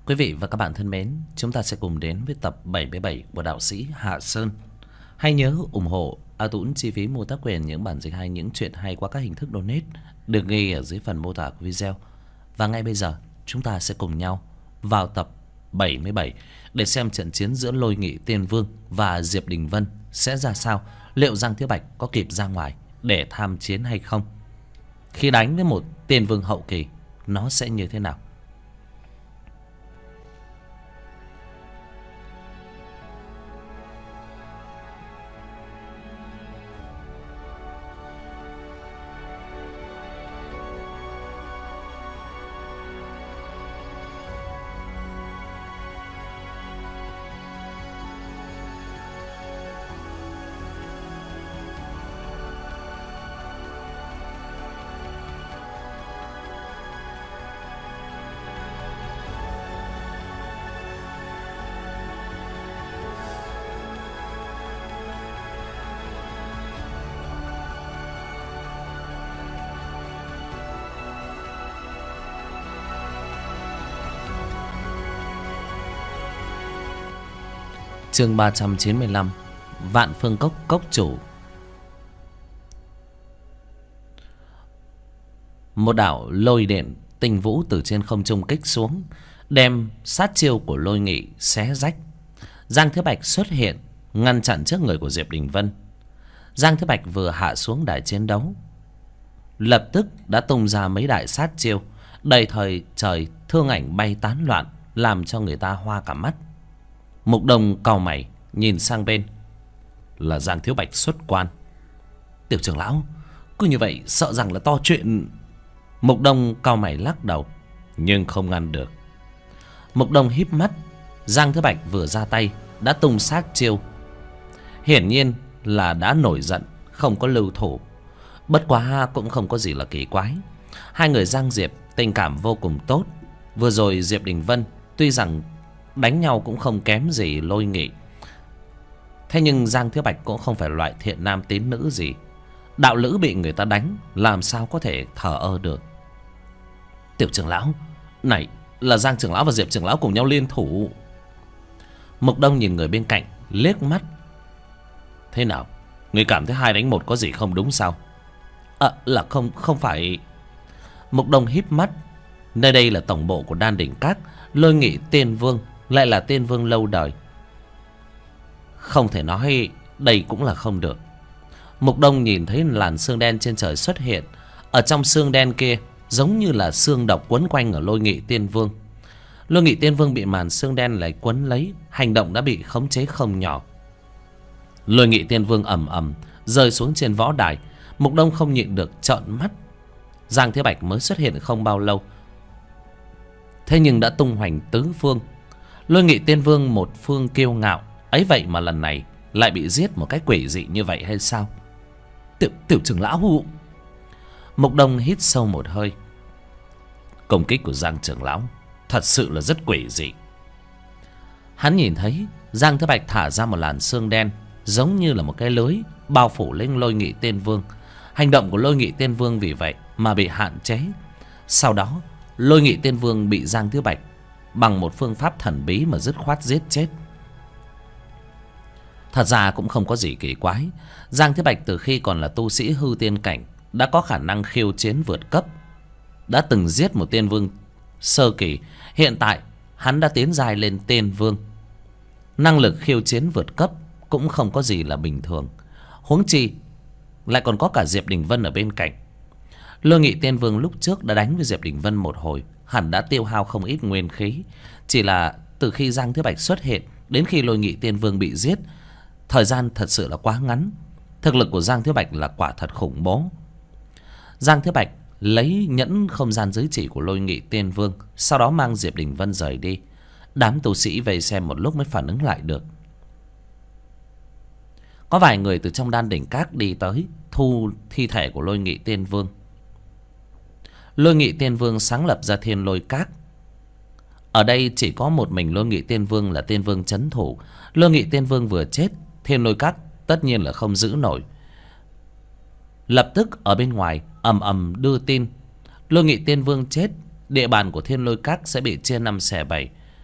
Quý vị và các bạn thân mến, chúng ta sẽ cùng đến với tập 77 của đạo sĩ Hạ Sơn. Hãy nhớ ủng hộ A Tũng chi phí mua tác quyền những bản dịch hay, những chuyện hay qua các hình thức donate được ghi ở dưới phần mô tả của video. Và ngay bây giờ, chúng ta sẽ cùng nhau vào tập 77 để xem trận chiến giữa Lôi Nghị Tiên Vương và Diệp Đình Vân sẽ ra sao. Liệu Giang Thiếu Bạch có kịp ra ngoài để tham chiến hay không? Khi đánh với một tiên vương hậu kỳ, nó sẽ như thế nào? Chương 395, Vạn Phương Cốc Cốc Chủ. Một đạo lôi điện tinh vũ từ trên không trung kích xuống, đem sát chiêu của Lôi Nghị xé rách. Giang Thiếu Bạch xuất hiện ngăn chặn trước người của Diệp Đình Vân. Giang Thiếu Bạch vừa hạ xuống đài chiến đấu, lập tức đã tung ra mấy đại sát chiêu đầy thời trời, thương ảnh bay tán loạn, làm cho người ta hoa cả mắt. Mục Đông cau mày nhìn sang bên, là Giang Thiếu Bạch xuất quan. Tiểu trưởng lão, cứ như vậy sợ rằng là to chuyện. Mục Đông cau mày lắc đầu, nhưng không ngăn được. Mục Đông híp mắt. Giang Thiếu Bạch vừa ra tay đã tung sát chiêu, hiển nhiên là đã nổi giận, không có lưu thủ. Bất quá cũng không có gì là kỳ quái. Hai người Giang Diệp tình cảm vô cùng tốt. Vừa rồi Diệp Đình Vân tuy rằng đánh nhau cũng không kém gì Lôi Nghị, thế nhưng Giang Thiếu Bạch cũng không phải loại thiện nam tín nữ gì. Đạo lữ bị người ta đánh, làm sao có thể thờ ơ được. Tiểu trưởng lão, này là Giang trưởng lão và Diệp trưởng lão cùng nhau liên thủ. Mục Đông nhìn người bên cạnh liếc mắt. Thế nào, người cảm thấy 2 đánh 1 có gì không đúng sao? Là không phải. Mục Đông híp mắt. Nơi đây là tổng bộ của Đan Đỉnh Các. Lôi Nghị Tiên Vương lại là tiên vương lâu đời, không thể nói đây cũng là không được. Mục Đông nhìn thấy làn sương đen trên trời xuất hiện. Ở trong sương đen kia giống như là sương độc quấn quanh ở Lôi Nghị Tiên Vương. Lôi Nghị Tiên Vương bị màn sương đen lại quấn lấy, hành động đã bị khống chế không nhỏ. Lôi Nghị Tiên Vương ầm ầm rơi xuống trên võ đài. Mục Đông không nhịn được trợn mắt. Giang Thiếu Bạch mới xuất hiện không bao lâu, thế nhưng đã tung hoành tứ phương. Lôi Nghị Tiên Vương một phương kiêu ngạo, ấy vậy mà lần này lại bị giết một cách quỷ dị như vậy hay sao? Tiểu trưởng lão. Mục Đông hít sâu một hơi. Công kích của Giang trưởng lão thật sự là rất quỷ dị. Hắn nhìn thấy Giang Thiếu Bạch thả ra một làn sương đen, giống như là một cái lưới bao phủ lên Lôi Nghị Tiên Vương. Hành động của Lôi Nghị Tiên Vương vì vậy mà bị hạn chế. Sau đó Lôi Nghị Tiên Vương bị Giang Thiếu Bạch bằng một phương pháp thần bí mà dứt khoát giết chết. Thật ra cũng không có gì kỳ quái. Giang Thiếu Bạch từ khi còn là tu sĩ hư tiên cảnh đã có khả năng khiêu chiến vượt cấp, đã từng giết một tiên vương sơ kỳ. Hiện tại hắn đã tiến giai lên tiên vương, năng lực khiêu chiến vượt cấp cũng không có gì là bình thường. Huống chi lại còn có cả Diệp Đình Vân ở bên cạnh. Lôi Nghị Tiên Vương lúc trước đã đánh với Diệp Đình Vân một hồi, hẳn đã tiêu hao không ít nguyên khí. Chỉ là từ khi Giang Thiếu Bạch xuất hiện đến khi Lôi Nghị Tiên Vương bị giết, thời gian thật sự là quá ngắn. Thực lực của Giang Thiếu Bạch là quả thật khủng bố. Giang Thiếu Bạch lấy nhẫn không gian giới chỉ của Lôi Nghị Tiên Vương, sau đó mang Diệp Đình Vân rời đi. Đám tu sĩ vây xem một lúc mới phản ứng lại được. Có vài người từ trong Đan Đỉnh Các đi tới thu thi thể của Lôi Nghị Tiên Vương. Lôi Nghị Tiên Vương sáng lập ra Thiên Lôi Các. Ở đây chỉ có một mình Lôi Nghị Tiên Vương là tiên vương trấn thủ. Lôi Nghị Tiên Vương vừa chết, Thiên Lôi Các tất nhiên là không giữ nổi. Lập tức ở bên ngoài ầm ầm đưa tin Lôi Nghị Tiên Vương chết, địa bàn của Thiên Lôi Các sẽ bị chia 5 xẻ 7.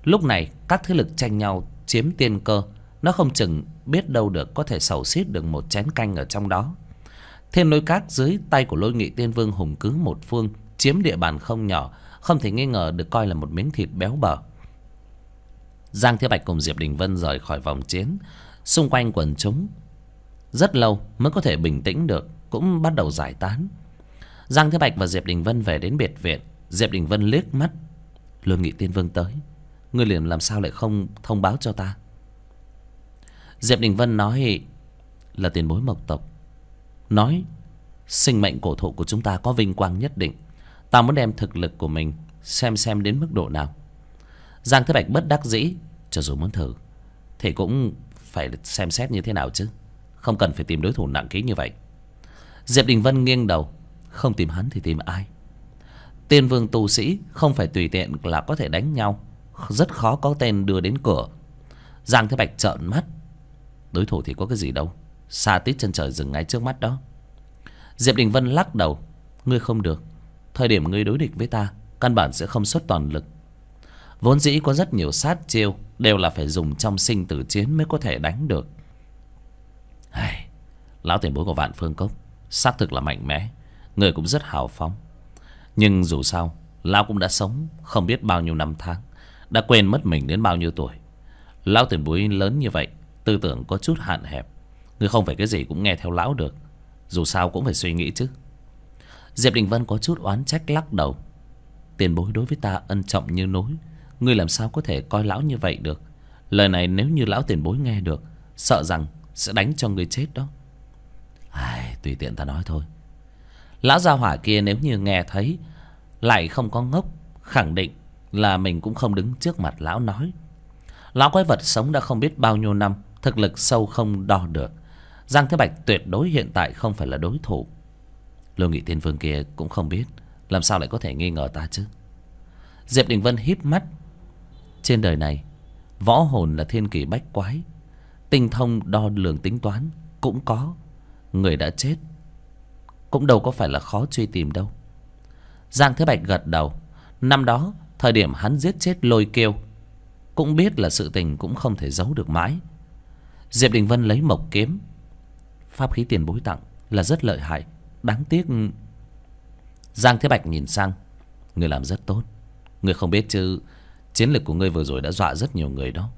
Lúc này các thế lực tranh nhau chiếm tiên cơ, nó không chừng biết đâu được có thể xầu xít được một chén canh ở trong đó. Thiên Lôi Các dưới tay của Lôi Nghị Tiên Vương hùng cứ một phương, chiếm địa bàn không nhỏ, không thể nghi ngờ được coi là một miếng thịt béo bở. Giang Thế Bạch cùng Diệp Đình Vân rời khỏi vòng chiến, xung quanh quần chúng rất lâu mới có thể bình tĩnh được, cũng bắt đầu giải tán. Giang Thế Bạch và Diệp Đình Vân về đến biệt viện. Diệp Đình Vân liếc mắt: Lôi Nghị Tiên Vương tới, ngươi liền làm sao lại không thông báo cho ta? Diệp Đình Vân nói là tiền bối Mộc tộc nói sinh mệnh cổ thụ của chúng ta có vinh quang nhất định, ta muốn đem thực lực của mình xem đến mức độ nào. Giang Thế Bạch bất đắc dĩ: cho dù muốn thử thì cũng phải xem xét như thế nào chứ, không cần phải tìm đối thủ nặng ký như vậy. Diệp Đình Vân nghiêng đầu: không tìm hắn thì tìm ai? Tiên vương tu sĩ không phải tùy tiện là có thể đánh nhau, rất khó có tên đưa đến cửa. Giang Thế Bạch trợn mắt: đối thủ thì có cái gì đâu, xa tít chân trời dừng ngay trước mắt đó. Diệp Đình Vân lắc đầu: ngươi không được, thời điểm ngươi đối địch với ta căn bản sẽ không xuất toàn lực. Vốn dĩ có rất nhiều sát chiêu đều là phải dùng trong sinh tử chiến mới có thể đánh được. Lão tiền bối của Vạn Phương Cốc xác thực là mạnh mẽ, người cũng rất hào phóng. Nhưng dù sao lão cũng đã sống không biết bao nhiêu năm tháng, đã quên mất mình đến bao nhiêu tuổi. Lão tiền bối lớn như vậy, tư tưởng có chút hạn hẹp, người không phải cái gì cũng nghe theo lão được, dù sao cũng phải suy nghĩ chứ. Diệp Đình Vân có chút oán trách lắc đầu: tiền bối đối với ta ân trọng như núi, ngươi làm sao có thể coi lão như vậy được? Lời này nếu như lão tiền bối nghe được, sợ rằng sẽ đánh cho ngươi chết đó. Tùy tiện ta nói thôi. Lão gia hỏa kia nếu như nghe thấy lại không có ngốc, khẳng định là mình cũng không đứng trước mặt lão nói. Lão quái vật sống đã không biết bao nhiêu năm, thực lực sâu không đo được. Giang Thế Bạch tuyệt đối hiện tại không phải là đối thủ. Lôi Nghị Tiên Vương kia cũng không biết, làm sao lại có thể nghi ngờ ta chứ? Diệp Đình Vân híp mắt: trên đời này võ hồn là thiên kỳ bách quái, tinh thông đo lường tính toán cũng có, người đã chết cũng đâu có phải là khó truy tìm đâu. Giang Thế Bạch gật đầu. Năm đó thời điểm hắn giết chết Lôi Kiêu, cũng biết là sự tình cũng không thể giấu được mãi. Diệp Đình Vân lấy mộc kiếm: pháp khí tiền bối tặng là rất lợi hại, đáng tiếc. Giang Thế Bạch nhìn sang: người làm rất tốt, người không biết chứ, chiến lược của ngươi vừa rồi đã dọa rất nhiều người đó.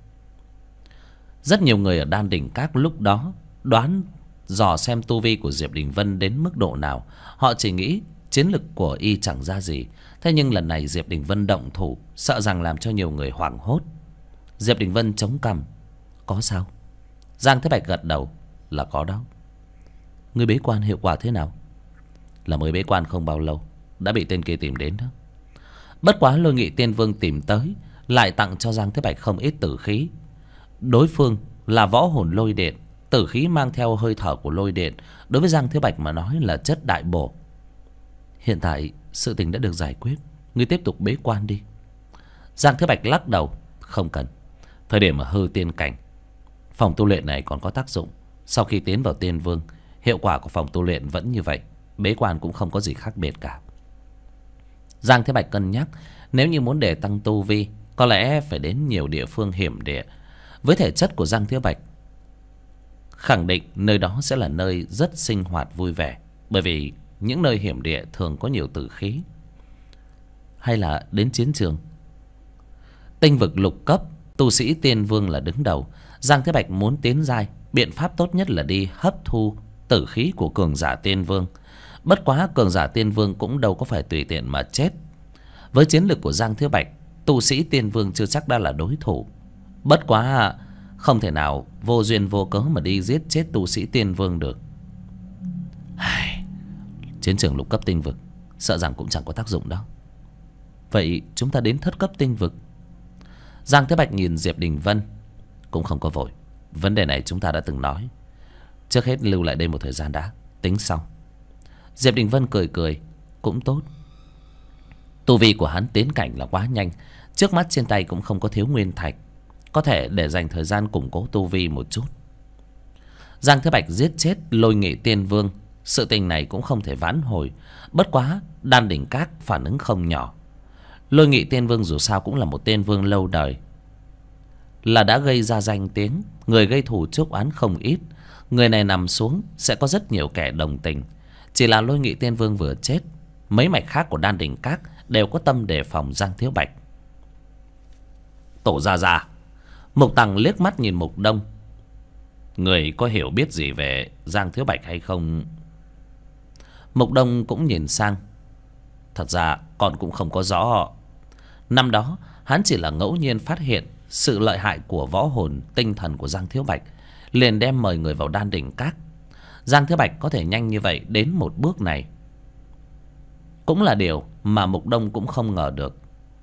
Rất nhiều người ở Đan Đỉnh Các lúc đó đoán dò xem tu vi của Diệp Đình Vân đến mức độ nào. Họ chỉ nghĩ chiến lực của y chẳng ra gì. Thế nhưng lần này Diệp Đình Vân động thủ, sợ rằng làm cho nhiều người hoảng hốt. Diệp Đình Vân chống cằm: có sao? Giang Thế Bạch gật đầu: là có đó. Ngươi bế quan hiệu quả thế nào? Là mới bế quan không bao lâu đã bị tên kia tìm đến đó. Bất quá Lôi Nghị Tiên Vương tìm tới lại tặng cho Giang Thế Bạch không ít tử khí. Đối phương là võ hồn lôi điện, tử khí mang theo hơi thở của lôi điện, đối với Giang Thế Bạch mà nói là chất đại bổ. Hiện tại sự tình đã được giải quyết, ngươi tiếp tục bế quan đi. Giang Thế Bạch lắc đầu: không cần, thời điểm ở hư tiên cảnh, phòng tu luyện này còn có tác dụng. Sau khi tiến vào tiên vương, hiệu quả của phòng tu luyện vẫn như vậy, bế quan cũng không có gì khác biệt cả. Giang Thế Bạch cân nhắc, nếu như muốn để tăng tu vi, có lẽ phải đến nhiều địa phương hiểm địa. Với thể chất của Giang Thế Bạch, khẳng định nơi đó sẽ là nơi rất sinh hoạt vui vẻ, bởi vì những nơi hiểm địa thường có nhiều tử khí. Hay là đến chiến trường. Tinh vực lục cấp, tu sĩ tiên vương là đứng đầu. Giang Thế Bạch muốn tiến giai, biện pháp tốt nhất là đi hấp thu tử khí của cường giả tiên vương. Bất quá cường giả tiên vương cũng đâu có phải tùy tiện mà chết. Với chiến lược của Giang Thế Bạch, tu sĩ tiên vương chưa chắc đã là đối thủ. Bất quá không thể nào vô duyên vô cớ mà đi giết chết tu sĩ tiên vương được. Chiến trường lục cấp tinh vực sợ rằng cũng chẳng có tác dụng đâu. Vậy chúng ta đến thất cấp tinh vực. Giang Thế Bạch nhìn Diệp Đình Vân: cũng không có vội, vấn đề này chúng ta đã từng nói, trước hết lưu lại đây một thời gian đã, tính sau. Diệp Đình Vân cười cười: cũng tốt. Tu vi của hắn tiến cảnh là quá nhanh, trước mắt trên tay cũng không có thiếu nguyên thạch, có thể để dành thời gian củng cố tu vi một chút. Giang Thế Bạch giết chết Lôi Nghị Tiên Vương, sự tình này cũng không thể vãn hồi. Bất quá Đan Đỉnh Các phản ứng không nhỏ. Lôi Nghị Tiên Vương dù sao cũng là một tiên vương lâu đời, là đã gây ra danh tiếng, người gây thù chuốc oán không ít. Người này nằm xuống sẽ có rất nhiều kẻ đồng tình. Chỉ là Lôi Nghị Tiên Vương vừa chết, mấy mạch khác của Đan Đình Các đều có tâm đề phòng Giang Thiếu Bạch. Tổ gia gia. Mục Tằng liếc mắt nhìn Mục Đông. Người có hiểu biết gì về Giang Thiếu Bạch hay không? Mục Đông cũng nhìn sang. Thật ra con cũng không có rõ. Năm đó hắn chỉ là ngẫu nhiên phát hiện sự lợi hại của võ hồn tinh thần của Giang Thiếu Bạch, liền đem mời người vào Đan Đình Các. Giang Thiếu Bạch có thể nhanh như vậy đến một bước này cũng là điều mà Mục Đông cũng không ngờ được.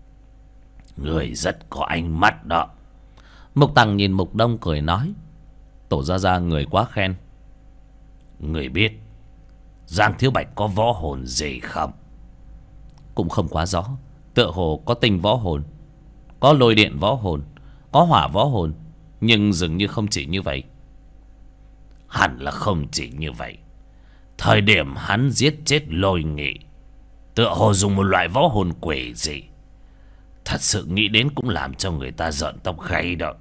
Người rất có ánh mắt đó. Mục Tằng nhìn Mục Đông cười nói. Tổ gia gia người quá khen. Người biết Giang Thiếu Bạch có võ hồn gì không? Cũng không quá rõ. Tựa hồ có tinh võ hồn, có lôi điện võ hồn, có hỏa võ hồn, nhưng dường như không chỉ như vậy. Hẳn là không chỉ như vậy. Thời điểm hắn giết chết Lôi Nghị, tựa hồ dùng một loại võ hồn quỷ gì. Thật sự nghĩ đến cũng làm cho người ta rợn tóc gáy đó.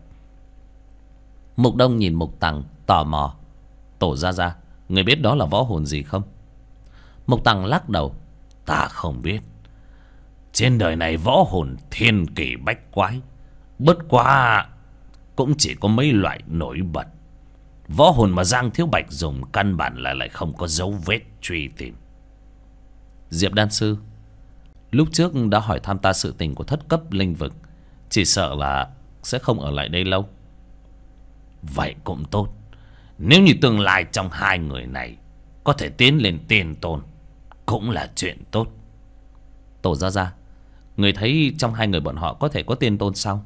Mục Đông nhìn Mục Tằng tò mò. Tổ gia gia, người biết đó là võ hồn gì không? Mục Tằng lắc đầu. Ta không biết. Trên đời này võ hồn thiên kỳ bách quái, bất quá cũng chỉ có mấy loại nổi bật. Võ hồn mà Giang Thiếu Bạch dùng căn bản là lại không có dấu vết truy tìm. Diệp Đan Sư, lúc trước đã hỏi thăm ta sự tình của thất cấp linh vực, chỉ sợ là sẽ không ở lại đây lâu. Vậy cũng tốt. Nếu như tương lai trong hai người này có thể tiến lên tiền tôn, cũng là chuyện tốt. Tổ gia gia, người thấy trong hai người bọn họ có thể có tiên tôn sao?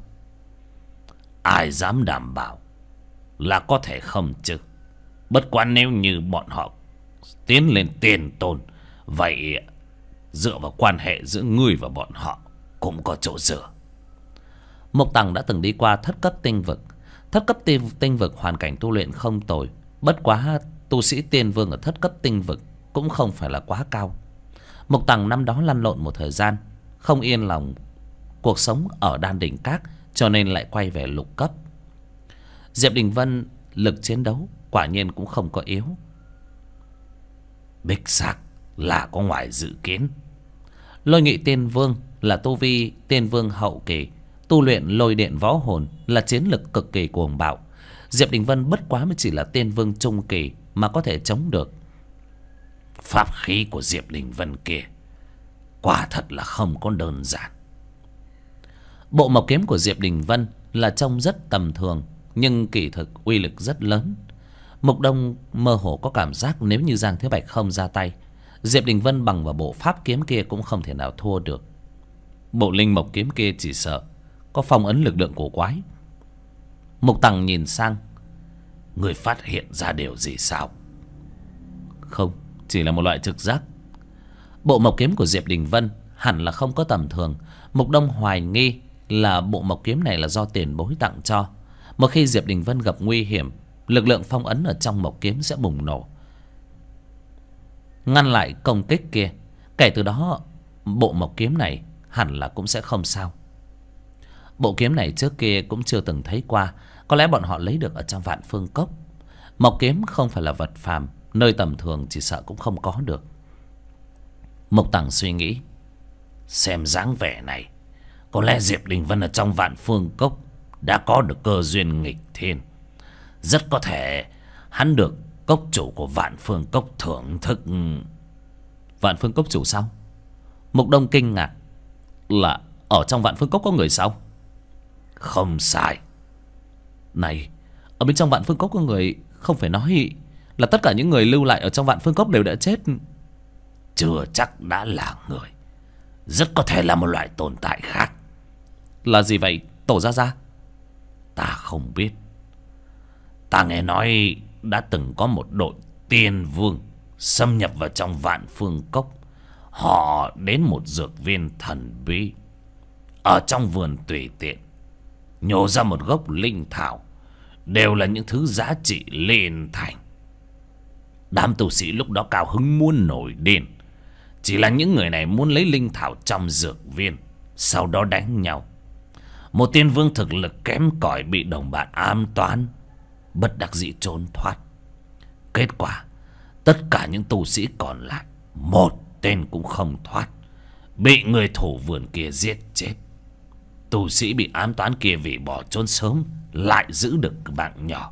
Ai dám đảm bảo là có thể không chứ. Bất quá nếu như bọn họ tiến lên tiền tôn, vậy dựa vào quan hệ giữa ngươi và bọn họ cũng có chỗ dựa. Mục Tằng đã từng đi qua thất cấp tinh vực. Thất cấp tinh vực hoàn cảnh tu luyện không tồi, bất quá tu sĩ tiên vương ở thất cấp tinh vực cũng không phải là quá cao. Mục Tằng năm đó lăn lộn một thời gian, không yên lòng cuộc sống ở Đan Đình Các, cho nên lại quay về lục cấp. Diệp Đình Vân lực chiến đấu quả nhiên cũng không có yếu. Đích xác là có ngoài dự kiến. Lôi Nghị Tiên Vương là tu vi tiên vương hậu kỳ, tu luyện lôi điện võ hồn, là chiến lực cực kỳ cuồng bạo. Diệp Đình Vân bất quá mới chỉ là tiên vương trung kỳ mà có thể chống được. Pháp khí của Diệp Đình Vân kia quả thật là không có đơn giản. Bộ mộc kiếm của Diệp Đình Vân là trông rất tầm thường, nhưng kỳ thực uy lực rất lớn. Mục Đông mơ hồ có cảm giác nếu như Giang Thiếu Bạch không ra tay, Diệp Đình Vân bằng vào bộ pháp kiếm kia cũng không thể nào thua được. Bộ linh mộc kiếm kia chỉ sợ có phong ấn lực lượng của quái. Mục Tằng nhìn sang. Người phát hiện ra điều gì sao? Không, chỉ là một loại trực giác. Bộ mộc kiếm của Diệp Đình Vân hẳn là không có tầm thường. Mục Đông hoài nghi là bộ mộc kiếm này là do tiền bối tặng cho. Một khi Diệp Đình Vân gặp nguy hiểm, lực lượng phong ấn ở trong mộc kiếm sẽ bùng nổ, ngăn lại công kích kia. Kể từ đó bộ mộc kiếm này hẳn là cũng sẽ không sao. Bộ kiếm này trước kia cũng chưa từng thấy qua, có lẽ bọn họ lấy được ở trong Vạn Phương Cốc. Mộc kiếm không phải là vật phàm, nơi tầm thường chỉ sợ cũng không có được. Mục Tằng suy nghĩ, xem dáng vẻ này, có lẽ Diệp Đình Vân ở trong Vạn Phương Cốc đã có được cơ duyên nghịch thiên. Rất có thể hắn được cốc chủ của Vạn Phương Cốc thưởng thức. Vạn Phương Cốc chủ sao? Mục Đông kinh ngạc. Là ở trong Vạn Phương Cốc có người sao? Không sai. Này, ở bên trong Vạn Phương Cốc có người, không phải nói là tất cả những người lưu lại ở trong Vạn Phương Cốc đều đã chết? Chưa chắc đã là người, rất có thể là một loại tồn tại khác. Là gì vậy Tổ gia gia? Ta không biết. Ta nghe nói đã từng có một đội tiên vương xâm nhập vào trong Vạn Phương Cốc. Họ đến một dược viên thần bí, ở trong vườn tùy tiện nhổ ra một gốc linh thảo, đều là những thứ giá trị liên thành. Đám tu sĩ lúc đó cao hứng muốn nổi điên. Chỉ là những người này muốn lấy linh thảo trong dược viên, sau đó đánh nhau. Một tiên vương thực lực kém cỏi bị đồng bạn ám toán, bất đắc dĩ trốn thoát. Kết quả tất cả những tu sĩ còn lại một tên cũng không thoát, bị người thủ vườn kia giết chết. Tu sĩ bị ám toán kia vì bỏ trốn sớm lại giữ được mạng nhỏ.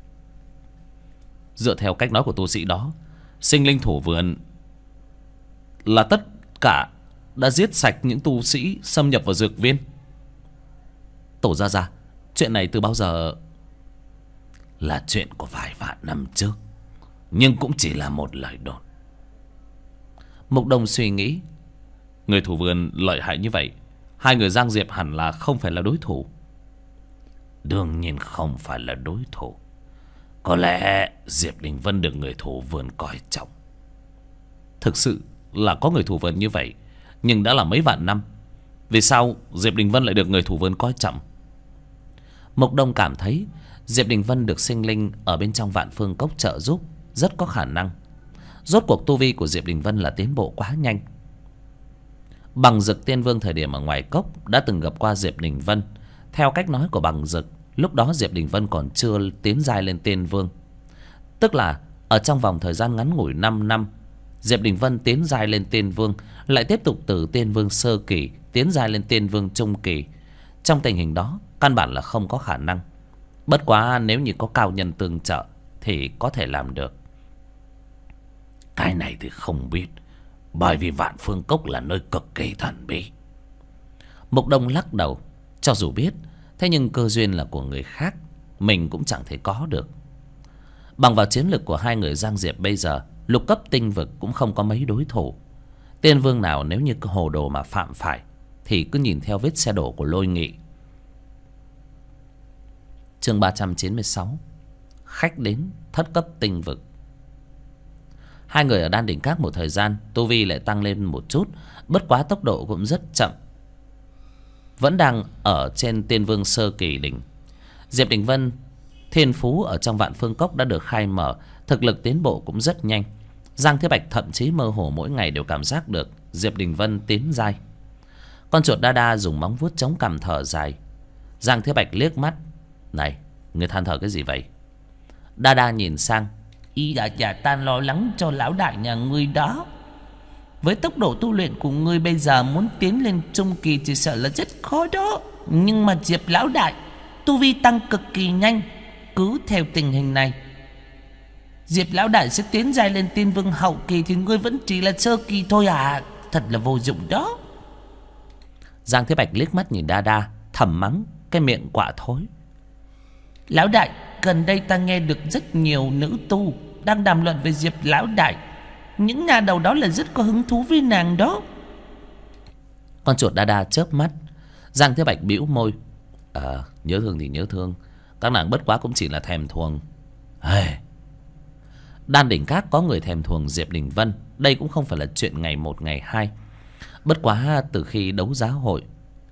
Dựa theo cách nói của tu sĩ đó, sinh linh thủ vườn là tất cả đã giết sạch những tu sĩ xâm nhập vào dược viên. Tổ gia, chuyện này từ bao giờ? Là chuyện của vài vạn năm trước, nhưng cũng chỉ là một lời đồn. Mục Đồng suy nghĩ, người thủ vườn lợi hại như vậy, hai người Giang Diệp hẳn là không phải là đối thủ. Đương nhiên không phải là đối thủ. Có lẽ Diệp Đình Vân được người thủ vườn coi trọng. Thực sự là có người thủ vườn như vậy, nhưng đã là mấy vạn năm, vì sao Diệp Đình Vân lại được người thủ vườn coi trọng? Mục Đông cảm thấy Diệp Đình Vân được sinh linh ở bên trong Vạn Phương Cốc trợ giúp, rất có khả năng. Rốt cuộc tu vi của Diệp Đình Vân là tiến bộ quá nhanh. Bằng Dực Tiên Vương thời điểm ở ngoài cốc đã từng gặp qua Diệp Đình Vân. Theo cách nói của Bằng Dực, lúc đó Diệp Đình Vân còn chưa tiến giai lên Tiên Vương. Tức là ở trong vòng thời gian ngắn ngủi 5 năm, Diệp Đình Vân tiến giai lên Tiên Vương, lại tiếp tục từ Tiên Vương sơ kỳ tiến giai lên Tiên Vương trung kỳ. Trong tình hình đó, căn bản là không có khả năng. Bất quá nếu như có cao nhân tương trợ thì có thể làm được. Cái này thì không biết, bởi vì Vạn Phương Cốc là nơi cực kỳ thần bí. Mục Đông lắc đầu, cho dù biết, thế nhưng cơ duyên là của người khác, mình cũng chẳng thể có được. Bằng vào chiến lực của hai người Giang Diệp bây giờ, lục cấp tinh vực cũng không có mấy đối thủ. Tiên vương nào nếu như hồ đồ mà phạm phải thì cứ nhìn theo vết xe đổ của Lôi Nghị. Chương 396, khách đến thất cấp tinh vực. Hai người ở Đan Đỉnh Các một thời gian, tu vi lại tăng lên một chút, bất quá tốc độ cũng rất chậm, vẫn đang ở trên Tiên Vương sơ kỳ đỉnh. Diệp Đình Vân thiên phú ở trong Vạn Phương Cốc đã được khai mở, thực lực tiến bộ cũng rất nhanh. Giang Thế Bạch thậm chí mơ hồ mỗi ngày đều cảm giác được Diệp Đình Vân tiến giai. Con chuột Đa Đa dùng móng vuốt chống cằm thở dài. Giang Thế Bạch liếc mắt, này, người than thở cái gì vậy? Đa Đa nhìn sang, ý đã chả tan lo lắng cho lão đại nhà ngươi đó. Với tốc độ tu luyện của ngươi bây giờ muốn tiến lên trung kỳ chỉ sợ là rất khó đó. Nhưng mà Diệp lão đại tu vi tăng cực kỳ nhanh. Cứ theo tình hình này, Diệp lão đại sẽ tiến giai lên Tiên Vương hậu kỳ thì ngươi vẫn chỉ là sơ kỳ thôi à. Thật là vô dụng đó. Giang Thế Bạch liếc mắt nhìn Đa Đa, thầm mắng cái miệng quạ thối. Lão đại, gần đây ta nghe được rất nhiều nữ tu đang đàm luận về Diệp lão đại. Những nhà đầu đó là rất có hứng thú với nàng đó. Con chuột Đa Đa chớp mắt. Giang Thế Bạch bĩu môi, nhớ thương thì nhớ thương, các nàng bất quá cũng chỉ là thèm thuồng. Đan Đỉnh Các có người thèm thuồng Diệp Đình Vân, đây cũng không phải là chuyện ngày một ngày hai. Bất quá từ khi đấu giá hội,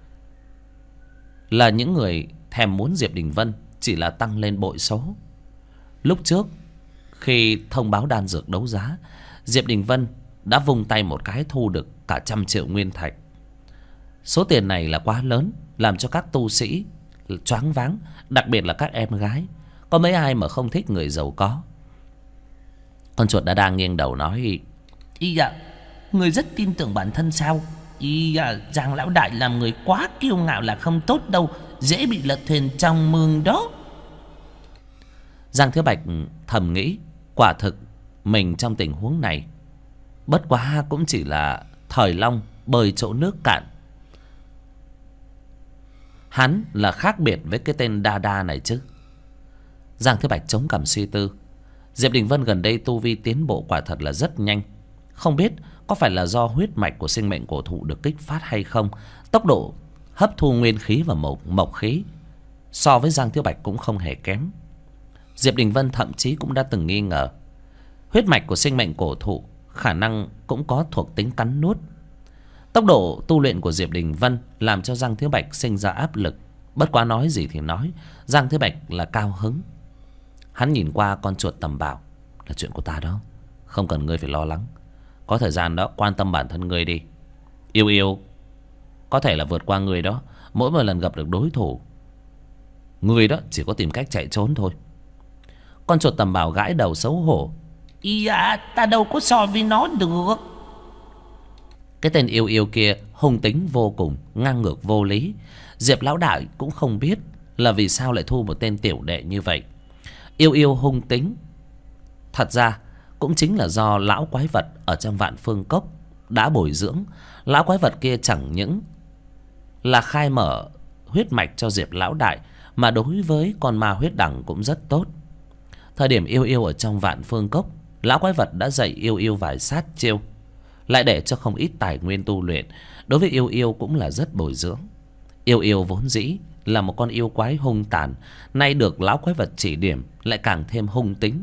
là những người thèm muốn Diệp Đình Vân chỉ là tăng lên bội số. Lúc trước khi thông báo đan dược đấu giá, Diệp Đình Vân đã vung tay một cái thu được cả 100 triệu nguyên thạch. Số tiền này là quá lớn, làm cho các tu sĩ choáng váng, đặc biệt là các em gái. Có mấy ai mà không thích người giàu có. Con chuột đã đang nghiêng đầu nói, ý dạ, người rất tin tưởng bản thân sao? Ý dạ, Giang lão đại làm người quá kiêu ngạo là không tốt đâu, dễ bị lật thuyền trong mương đó. Giang Thế Bạch thầm nghĩ, quả thực mình trong tình huống này bất quá cũng chỉ là thời long bơi chỗ nước cạn. Hắn là khác biệt với cái tên Đa Đa này chứ. Giang Thế Bạch chống cằm suy tư. Diệp Đình Vân gần đây tu vi tiến bộ quả thật là rất nhanh. Không biết có phải là do huyết mạch của sinh mệnh cổ thụ được kích phát hay không, tốc độ hấp thu nguyên khí và mộc khí so với Giang Thế Bạch cũng không hề kém. Diệp Đình Vân thậm chí cũng đã từng nghi ngờ huyết mạch của sinh mệnh cổ thụ khả năng cũng có thuộc tính cắn nuốt. Tốc độ tu luyện của Diệp Đình Vân làm cho Giang Thế Bạch sinh ra áp lực. Bất quá nói gì thì nói, Giang Thế Bạch là cao hứng. Hắn nhìn qua con chuột tầm bảo, là chuyện của ta đó, không cần ngươi phải lo lắng. Có thời gian đó quan tâm bản thân ngươi đi. Yêu yêu có thể là vượt qua ngươi đó, Mỗi một lần gặp được đối thủ, người đó chỉ có tìm cách chạy trốn thôi. Con chuột tầm bảo gãi đầu xấu hổ. Ý à, ta đâu có so với nó được. Cái tên Yêu Yêu kia hung tính vô cùng, ngang ngược vô lý. Diệp lão đại cũng không biết là vì sao lại thu một tên tiểu đệ như vậy. Yêu Yêu hung tính thật ra cũng chính là do lão quái vật ở trong Vạn Phương Cốc đã bồi dưỡng. Lão quái vật kia chẳng những là khai mở huyết mạch cho Diệp lão đại, mà đối với con ma huyết đẳng cũng rất tốt. Thời điểm Yêu Yêu ở trong Vạn Phương Cốc, lão quái vật đã dạy Yêu Yêu vài sát chiêu, lại để cho không ít tài nguyên tu luyện. Đối với Yêu Yêu cũng là rất bồi dưỡng. Yêu Yêu vốn dĩ là một con yêu quái hung tàn, nay được lão quái vật chỉ điểm lại càng thêm hung tính.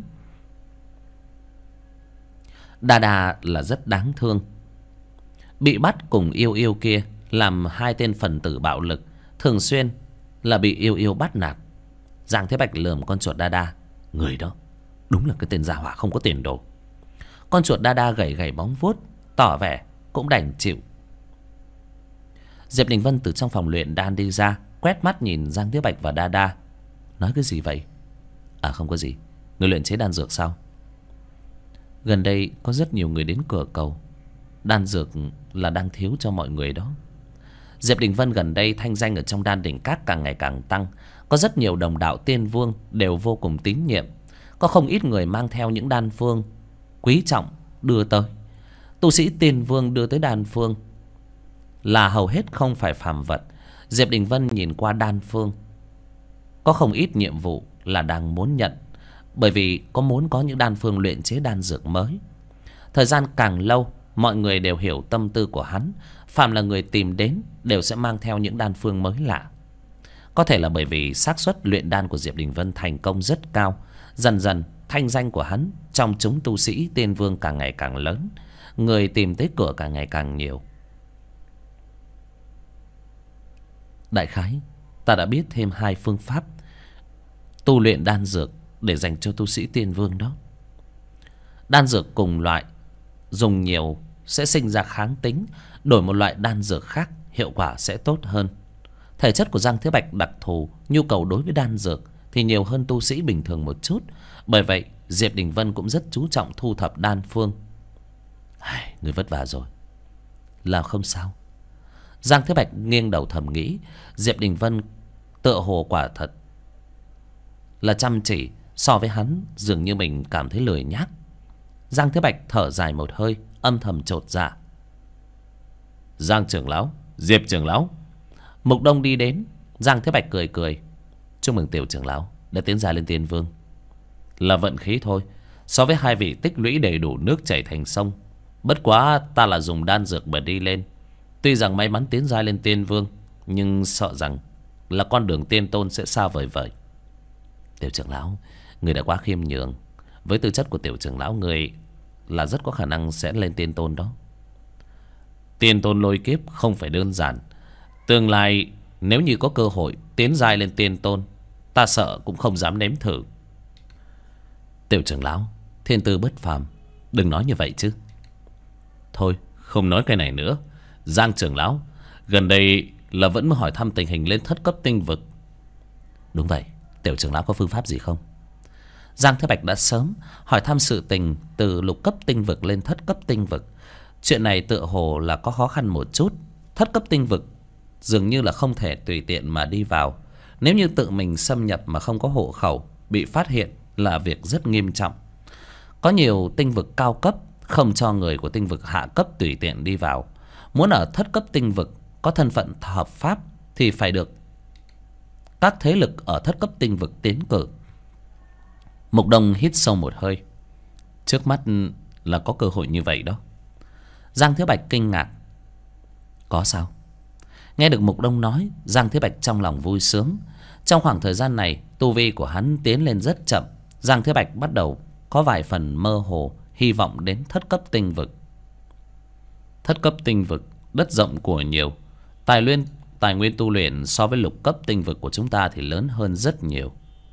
Đa Đa là rất đáng thương, bị bắt cùng Yêu Yêu kia làm hai tên phần tử bạo lực, thường xuyên là bị Yêu Yêu bắt nạt. Giang Thế Bạch lườm con chuột Đa Đa. Người đó đúng là cái tên gia hỏa không có tiền đồ. Con chuột Đa Đa gảy gảy móng vuốt, tỏ vẻ cũng đành chịu. Diệp Đình Vân từ trong phòng luyện đan đi ra, quét mắt nhìn Giang Thế Bạch và Đa Đa. Nói cái gì vậy? À không có gì. Người luyện chế đan dược sao? Gần đây có rất nhiều người đến cửa cầu. Đan dược là đang thiếu cho mọi người đó. Diệp Đình Vân gần đây thanh danh ở trong đan đỉnh các càng ngày càng tăng. Có rất nhiều đồng đạo tiên vương đều vô cùng tín nhiệm. Có không ít người mang theo những đan phương quý trọng đưa tới. Tu sĩ tiên vương đưa tới đan phương là hầu hết không phải phàm vật. Diệp Đình Vân nhìn qua đan phương, có không ít nhiệm vụ là đang muốn nhận, bởi vì muốn có những đan phương luyện chế đan dược mới. Thời gian càng lâu, mọi người đều hiểu tâm tư của hắn. Phàm là người tìm đến đều sẽ mang theo những đan phương mới lạ. Có thể là bởi vì xác suất luyện đan của Diệp Đình Vân thành công rất cao. Dần dần thanh danh của hắn trong chúng tu sĩ tiên vương càng ngày càng lớn, người tìm tới cửa càng ngày càng nhiều. Đại khái ta đã biết thêm hai phương pháp tu luyện đan dược để dành cho tu sĩ tiên vương đó. Đan dược cùng loại dùng nhiều sẽ sinh ra kháng tính, đổi một loại đan dược khác hiệu quả sẽ tốt hơn. Thể chất của Giang Thế Bạch đặc thù, nhu cầu đối với đan dược thì nhiều hơn tu sĩ bình thường một chút. Bởi vậy Diệp Đình Vân cũng rất chú trọng thu thập đan phương. Người vất vả rồi. Là không sao. Giang Thế Bạch nghiêng đầu thầm nghĩ. Diệp Đình Vân tựa hồ quả thật là chăm chỉ. So với hắn dường như mình cảm thấy lười nhác. Giang Thế Bạch thở dài một hơi, âm thầm chột dạ. Giang trưởng lão, Diệp trưởng lão. Mục Đông đi đến. Giang Thế Bạch cười cười. Chúc mừng tiểu trưởng lão đã tiến giai lên tiên vương. Là vận khí thôi. So với hai vị tích lũy đầy đủ nước chảy thành sông. Bất quá ta là dùng đan dược mà đi lên. Tuy rằng may mắn tiến giai lên tiên vương, nhưng sợ rằng là con đường tiên tôn sẽ xa vời vời. Tiểu trưởng lão, người đã quá khiêm nhường. Với tư chất của tiểu trưởng lão, người là rất có khả năng sẽ lên tiên tôn đó. Tiên tôn lôi kiếp không phải đơn giản. Tương lai nếu như có cơ hội tiến giai lên tiên tôn, ta sợ cũng không dám nếm thử. Tiểu trưởng lão, thiên tư bất phàm, đừng nói như vậy chứ. Thôi không nói cái này nữa. Giang trưởng lão, gần đây là vẫn mới hỏi thăm tình hình lên thất cấp tinh vực. Đúng vậy, tiểu trưởng lão có phương pháp gì không? Giang Thế Bạch đã sớm hỏi thăm sự tình từ lục cấp tinh vực lên thất cấp tinh vực. Chuyện này tựa hồ là có khó khăn một chút. Thất cấp tinh vực dường như là không thể tùy tiện mà đi vào. Nếu như tự mình xâm nhập mà không có hộ khẩu, bị phát hiện là việc rất nghiêm trọng. Có nhiều tinh vực cao cấp không cho người của tinh vực hạ cấp tùy tiện đi vào. Muốn ở thất cấp tinh vực có thân phận hợp pháp thì phải được các thế lực ở thất cấp tinh vực tiến cử. Mục Đông hít sâu một hơi. Trước mắt là có cơ hội như vậy đó. Giang Thế Bạch kinh ngạc. Có sao? Nghe được Mục Đông nói, Giang Thế Bạch trong lòng vui sướng. Trong khoảng thời gian này, tu vi của hắn tiến lên rất chậm. Giang Thế Bạch bắt đầu có vài phần mơ hồ, hy vọng đến thất cấp tinh vực. Thất cấp tinh vực, đất rộng của nhiều. Tài nguyên tu luyện so với lục cấp tinh vực của chúng ta thì lớn hơn rất nhiều.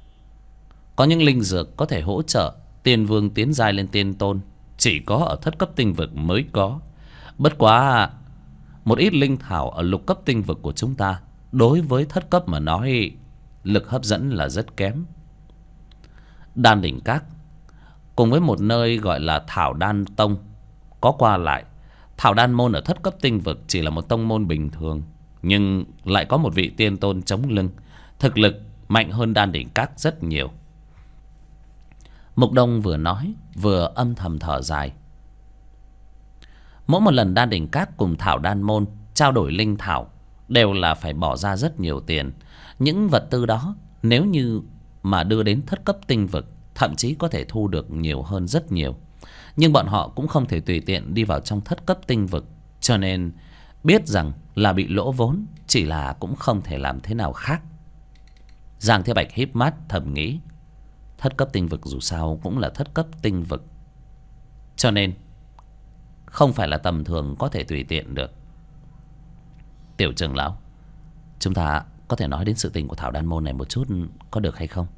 Có những linh dược có thể hỗ trợ tiên vương tiến giai lên tiên tôn, chỉ có ở thất cấp tinh vực mới có. Bất quá một ít linh thảo ở lục cấp tinh vực của chúng ta đối với thất cấp mà nói, lực hấp dẫn là rất kém. Đan đỉnh các cùng với một nơi gọi là Thảo Đan Tông có qua lại. Thảo Đan môn ở thất cấp tinh vực chỉ là một tông môn bình thường, nhưng lại có một vị tiên tôn chống lưng, thực lực mạnh hơn Đan đỉnh các rất nhiều. Mục Đông vừa nói vừa âm thầm thở dài. Mỗi một lần Đan đỉnh các cùng Thảo Đan môn trao đổi linh thảo đều là phải bỏ ra rất nhiều tiền. Những vật tư đó nếu như mà đưa đến thất cấp tinh vực, thậm chí có thể thu được nhiều hơn rất nhiều. Nhưng bọn họ cũng không thể tùy tiện đi vào trong thất cấp tinh vực, cho nên biết rằng là bị lỗ vốn, chỉ là cũng không thể làm thế nào khác. Giang Thế Bạch híp mắt thầm nghĩ, thất cấp tinh vực dù sao cũng là thất cấp tinh vực, cho nên không phải là tầm thường có thể tùy tiện được. Tiểu trưởng lão, chúng ta có thể nói đến sự tình của Thảo Đan môn này một chút có được hay không?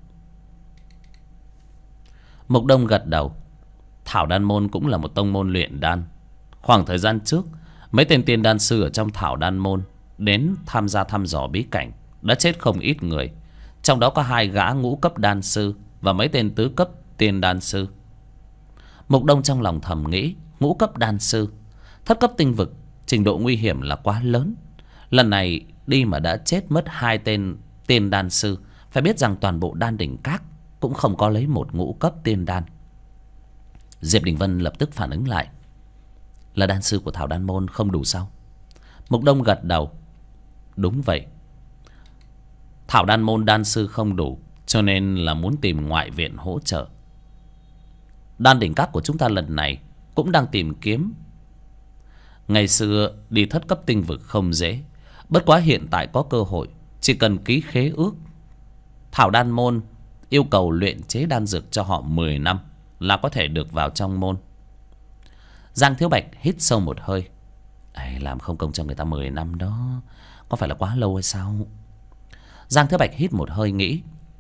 Mục Đông gật đầu. Thảo Đan môn cũng là một tông môn luyện đan. Khoảng thời gian trước, mấy tên tiên đan sư ở trong Thảo Đan môn đến tham gia thăm dò bí cảnh, đã chết không ít người. Trong đó có 2 gã ngũ cấp đan sư và mấy tên tứ cấp tiên đan sư. Mục Đông trong lòng thầm nghĩ, ngũ cấp đan sư, thất cấp tinh vực, trình độ nguy hiểm là quá lớn. Lần này đi mà đã chết mất 2 tên tiên đan sư, phải biết rằng toàn bộ Đan đỉnh các cũng không có lấy một ngũ cấp tiên đan. Diệp Đình Vân lập tức phản ứng lại, là đan sư của Thảo Đan môn không đủ sao? Mục Đông gật đầu, đúng vậy, Thảo Đan môn đan sư không đủ, cho nên là muốn tìm ngoại viện hỗ trợ. Đan đỉnh các của chúng ta lần này cũng đang tìm kiếm. Ngày xưa đi thất cấp tinh vực không dễ, bất quá hiện tại có cơ hội, chỉ cần ký khế ước. Thảo Đan môn yêu cầu luyện chế đan dược cho họ 10 năm là có thể được vào trong môn. Giang Thiếu Bạch hít sâu một hơi. Làm không công cho người ta 10 năm đó, có phải là quá lâu hay sao? Giang Thiếu Bạch hít một hơi nghĩ,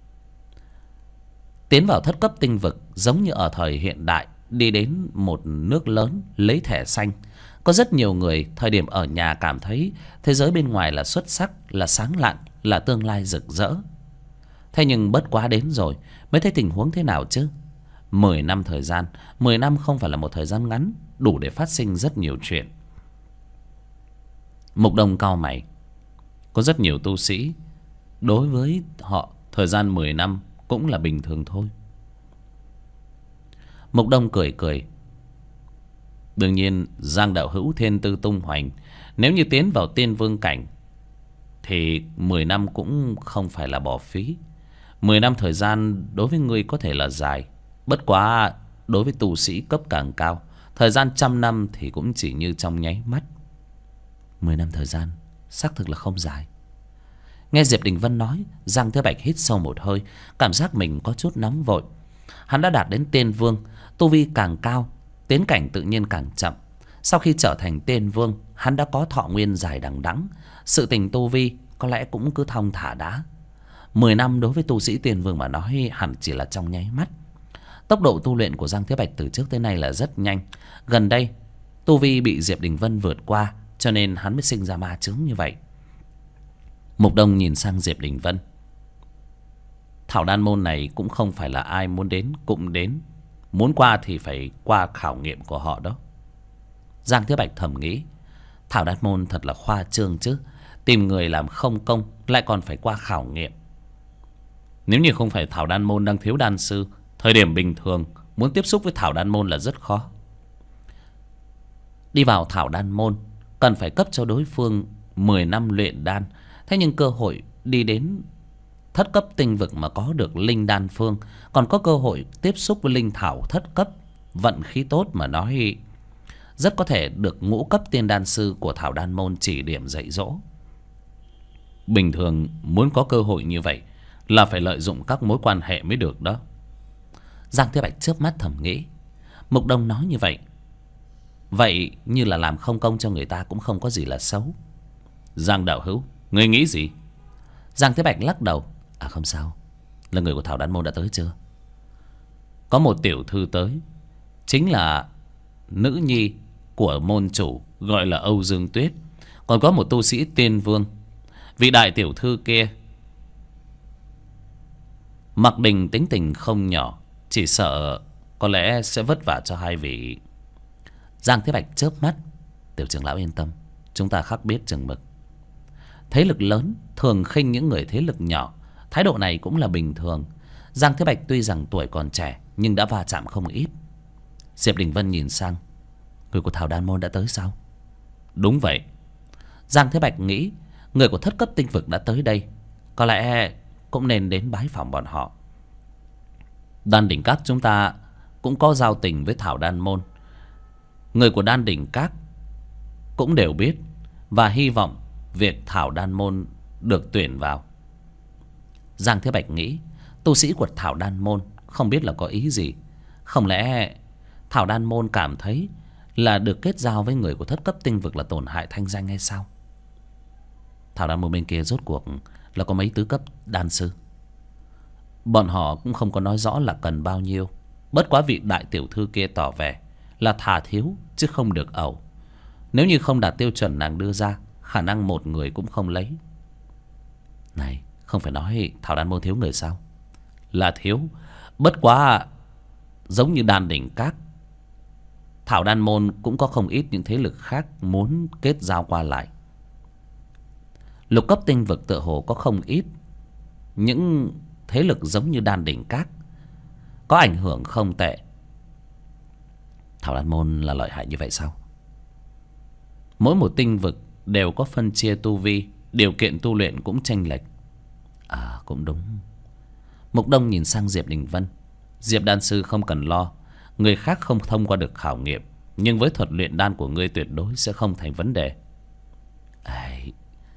tiến vào thất cấp tinh vực giống như ở thời hiện đại đi đến một nước lớn lấy thẻ xanh. Có rất nhiều người thời điểm ở nhà cảm thấy thế giới bên ngoài là xuất sắc, là sáng lạng, là tương lai rực rỡ. Thế nhưng bất quá đến rồi mới thấy tình huống thế nào chứ. 10 năm thời gian, 10 năm không phải là một thời gian ngắn, đủ để phát sinh rất nhiều chuyện. Mục Đông cau mày. Có rất nhiều tu sĩ, đối với họ thời gian 10 năm cũng là bình thường thôi. Mục Đông cười cười. Đương nhiên Giang đạo hữu thiên tư tung hoành, nếu như tiến vào tiên vương cảnh thì 10 năm cũng không phải là bỏ phí. 10 năm thời gian đối với ngươi có thể là dài, bất quá đối với tu sĩ cấp càng cao, thời gian 100 năm thì cũng chỉ như trong nháy mắt. 10 năm thời gian xác thực là không dài. Nghe Diệp Đình Vân nói, Giang Thế Bạch hít sâu một hơi, cảm giác mình có chút nóng vội. Hắn đã đạt đến tiên vương, tu vi càng cao, tiến cảnh tự nhiên càng chậm. Sau khi trở thành tiên vương, hắn đã có thọ nguyên dài đằng đẵng, sự tình tu vi có lẽ cũng cứ thong thả đã. 10 năm đối với tu sĩ tiên vương mà nói hẳn chỉ là trong nháy mắt. Tốc độ tu luyện của Giang Thế Bạch từ trước tới nay là rất nhanh. Gần đây tu vi bị Diệp Đình Vân vượt qua, cho nên hắn mới sinh ra ma chướng như vậy. Mục Đông nhìn sang Diệp Đình Vân. Thảo Đan môn này cũng không phải là ai muốn đến cũng đến, muốn qua thì phải qua khảo nghiệm của họ đó. Giang Thế Bạch thầm nghĩ, Thảo Đan môn thật là khoa trương chứ, tìm người làm không công lại còn phải qua khảo nghiệm. Nếu như không phải Thảo Đan môn đang thiếu đan sư, thời điểm bình thường muốn tiếp xúc với Thảo Đan môn là rất khó. Đi vào Thảo Đan môn cần phải cấp cho đối phương 10 năm luyện đan. Thế nhưng cơ hội đi đến thất cấp tinh vực mà có được linh đan phương, còn có cơ hội tiếp xúc với linh thảo thất cấp, vận khí tốt mà nói rất có thể được ngũ cấp tiên đan sư của Thảo Đan môn chỉ điểm dạy dỗ. Bình thường muốn có cơ hội như vậy là phải lợi dụng các mối quan hệ mới được đó. Giang Thế Bạch chớp mắt thầm nghĩ, Mục Đông nói như vậy, vậy như là làm không công cho người ta cũng không có gì là xấu. Giang đạo hữu, ngươi nghĩ gì? Giang Thế Bạch lắc đầu. Không sao. Là người của Thảo Đan môn đã tới chưa? Có một tiểu thư tới, chính là nữ nhi của môn chủ, gọi là Âu Dương Tuyết. Còn có một tu sĩ tiên vương. Vị đại tiểu thư kia mặc đình tính tình không nhỏ, chỉ sợ có lẽ sẽ vất vả cho hai vị. Giang Thế Bạch chớp mắt. Tiểu trưởng lão yên tâm, chúng ta khắc biết chừng mực. Thế lực lớn thường khinh những người thế lực nhỏ, thái độ này cũng là bình thường. Giang Thế Bạch tuy rằng tuổi còn trẻ nhưng đã va chạm không ít. Diệp Đình Vân nhìn sang. Người của Thảo Đan Môn đã tới sao? Đúng vậy. Giang Thế Bạch nghĩ người của thất cấp tinh vực đã tới đây, có lẽ cũng nên đến bái phỏng bọn họ. Đan đỉnh các chúng ta cũng có giao tình với Thảo Đan Môn. Người của Đan đỉnh các cũng đều biết và hy vọng việc Thảo Đan Môn được tuyển vào. Giang Thế Bạch nghĩ tu sĩ của Thảo Đan Môn không biết là có ý gì. Không lẽ Thảo Đan Môn cảm thấy là được kết giao với người của thất cấp tinh vực là tổn hại thanh danh hay sao? Thảo Đan Môn bên kia rốt cuộc là có mấy tứ cấp đan sư. Bọn họ cũng không có nói rõ là cần bao nhiêu. Bất quá vị đại tiểu thư kia tỏ vẻ là thà thiếu chứ không được ẩu. Nếu như không đạt tiêu chuẩn nàng đưa ra, khả năng một người cũng không lấy. Này, không phải nói Thảo Đan Môn thiếu người sao? Là thiếu, bất quá giống như Đan đỉnh các, Thảo Đan Môn cũng có không ít những thế lực khác muốn kết giao qua lại. Lục cấp tinh vực tựa hồ có không ít những thế lực giống như Đan đỉnh các, có ảnh hưởng không tệ. Thảo Đan Môn là lợi hại như vậy sao? Mỗi một tinh vực đều có phân chia tu vi, điều kiện tu luyện cũng chênh lệch. À, cũng đúng. Mục Đông nhìn sang Diệp Đình Vân. Diệp đan sư không cần lo, người khác không thông qua được khảo nghiệm, nhưng với thuật luyện đan của ngươi tuyệt đối sẽ không thành vấn đề. Ấy.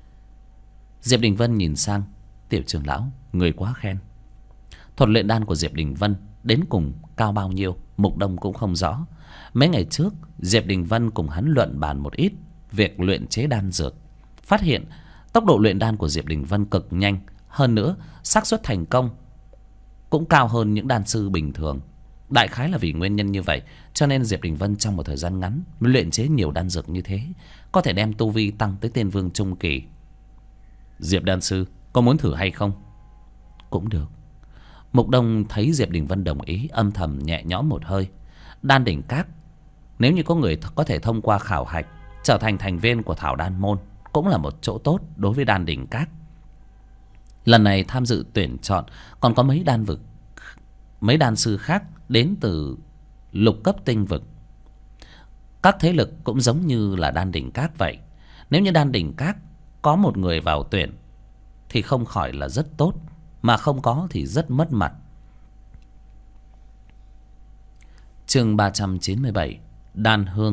Diệp Đình Vân nhìn sang. Tiểu trưởng lão, người quá khen. Thuật luyện đan của Diệp Đình Vân đến cùng cao bao nhiêu Mục Đông cũng không rõ. Mấy ngày trước Diệp Đình Vân cùng hắn luận bàn một ít việc luyện chế đan dược, phát hiện tốc độ luyện đan của Diệp Đình Vân cực nhanh, hơn nữa xác suất thành công cũng cao hơn những đan sư bình thường. Đại khái là vì nguyên nhân như vậy cho nên Diệp Đình Vân trong một thời gian ngắn mới luyện chế nhiều đan dược như thế, có thể đem tu vi tăng tới tiên vương trung kỳ. Diệp đan sư có muốn thử hay không? Cũng được. Mục Đông thấy Diệp Đình Vân đồng ý, âm thầm nhẹ nhõm một hơi. Đan đỉnh các, nếu như có người có thể thông qua khảo hạch trở thành thành viên của Thảo Đan Môn, cũng là một chỗ tốt đối với Đan đỉnh các. Lần này tham dự tuyển chọn còn có mấy đan sư khác đến từ lục cấp tinh vực. Các thế lực cũng giống như là Đan đỉnh các vậy. Nếu như Đan đỉnh các có một người vào tuyển thì không khỏi là rất tốt, mà không có thì rất mất mặt. Chương 397, Đan Hương.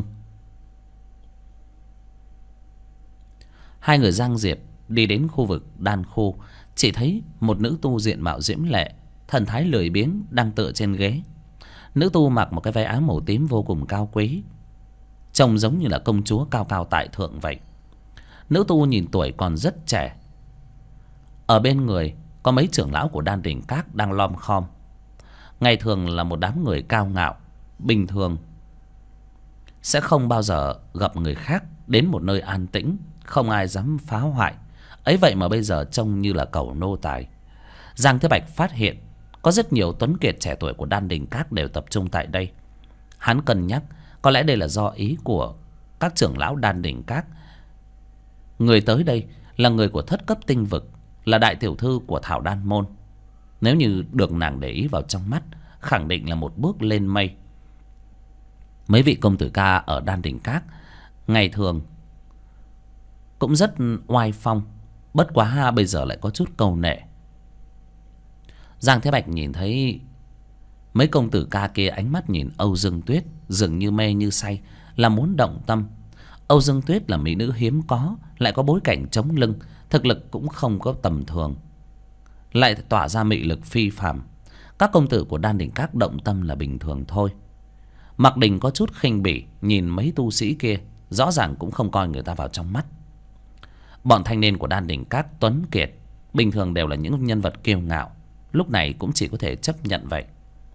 Hai người Giang Diệp đi đến khu vực đan khu, chỉ thấy một nữ tu diện mạo diễm lệ, thần thái lười biếng đang tựa trên ghế. Nữ tu mặc một cái váy áo màu tím vô cùng cao quý, trông giống như là công chúa cao cao tại thượng vậy. Nữ tu nhìn tuổi còn rất trẻ. Ở bên người có mấy trưởng lão của Đan đỉnh các đang lom khom. Ngày thường là một đám người cao ngạo, bình thường sẽ không bao giờ gặp người khác đến một nơi an tĩnh, không ai dám phá hoại. Ấy vậy mà bây giờ trông như là cầu nô tài. Giang Thế Bạch phát hiện có rất nhiều tuấn kiệt trẻ tuổi của Đan đỉnh các đều tập trung tại đây. Hắn cân nhắc có lẽ đây là do ý của các trưởng lão Đan đỉnh các. Người tới đây là người của thất cấp tinh vực, là đại tiểu thư của Thảo Đan Môn. Nếu như được nàng để ý vào trong mắt, khẳng định là một bước lên mây. Mấy vị công tử ca ở Đan đỉnh các ngày thường cũng rất oai phong, bất quá bây giờ lại có chút câu nệ. Giang Thế Bạch nhìn thấy mấy công tử ca kia ánh mắt nhìn Âu Dương Tuyết dường như mê như say, là muốn động tâm. Âu Dương Tuyết là mỹ nữ hiếm có, lại có bối cảnh chống lưng, thực lực cũng không có tầm thường, lại tỏa ra mị lực phi phàm. Các công tử của Đan đỉnh các động tâm là bình thường thôi. Mặc Đình có chút khinh bỉ nhìn mấy tu sĩ kia, rõ ràng cũng không coi người ta vào trong mắt. Bọn thanh niên của Đan đỉnh các tuấn kiệt bình thường đều là những nhân vật kiêu ngạo, lúc này cũng chỉ có thể chấp nhận vậy.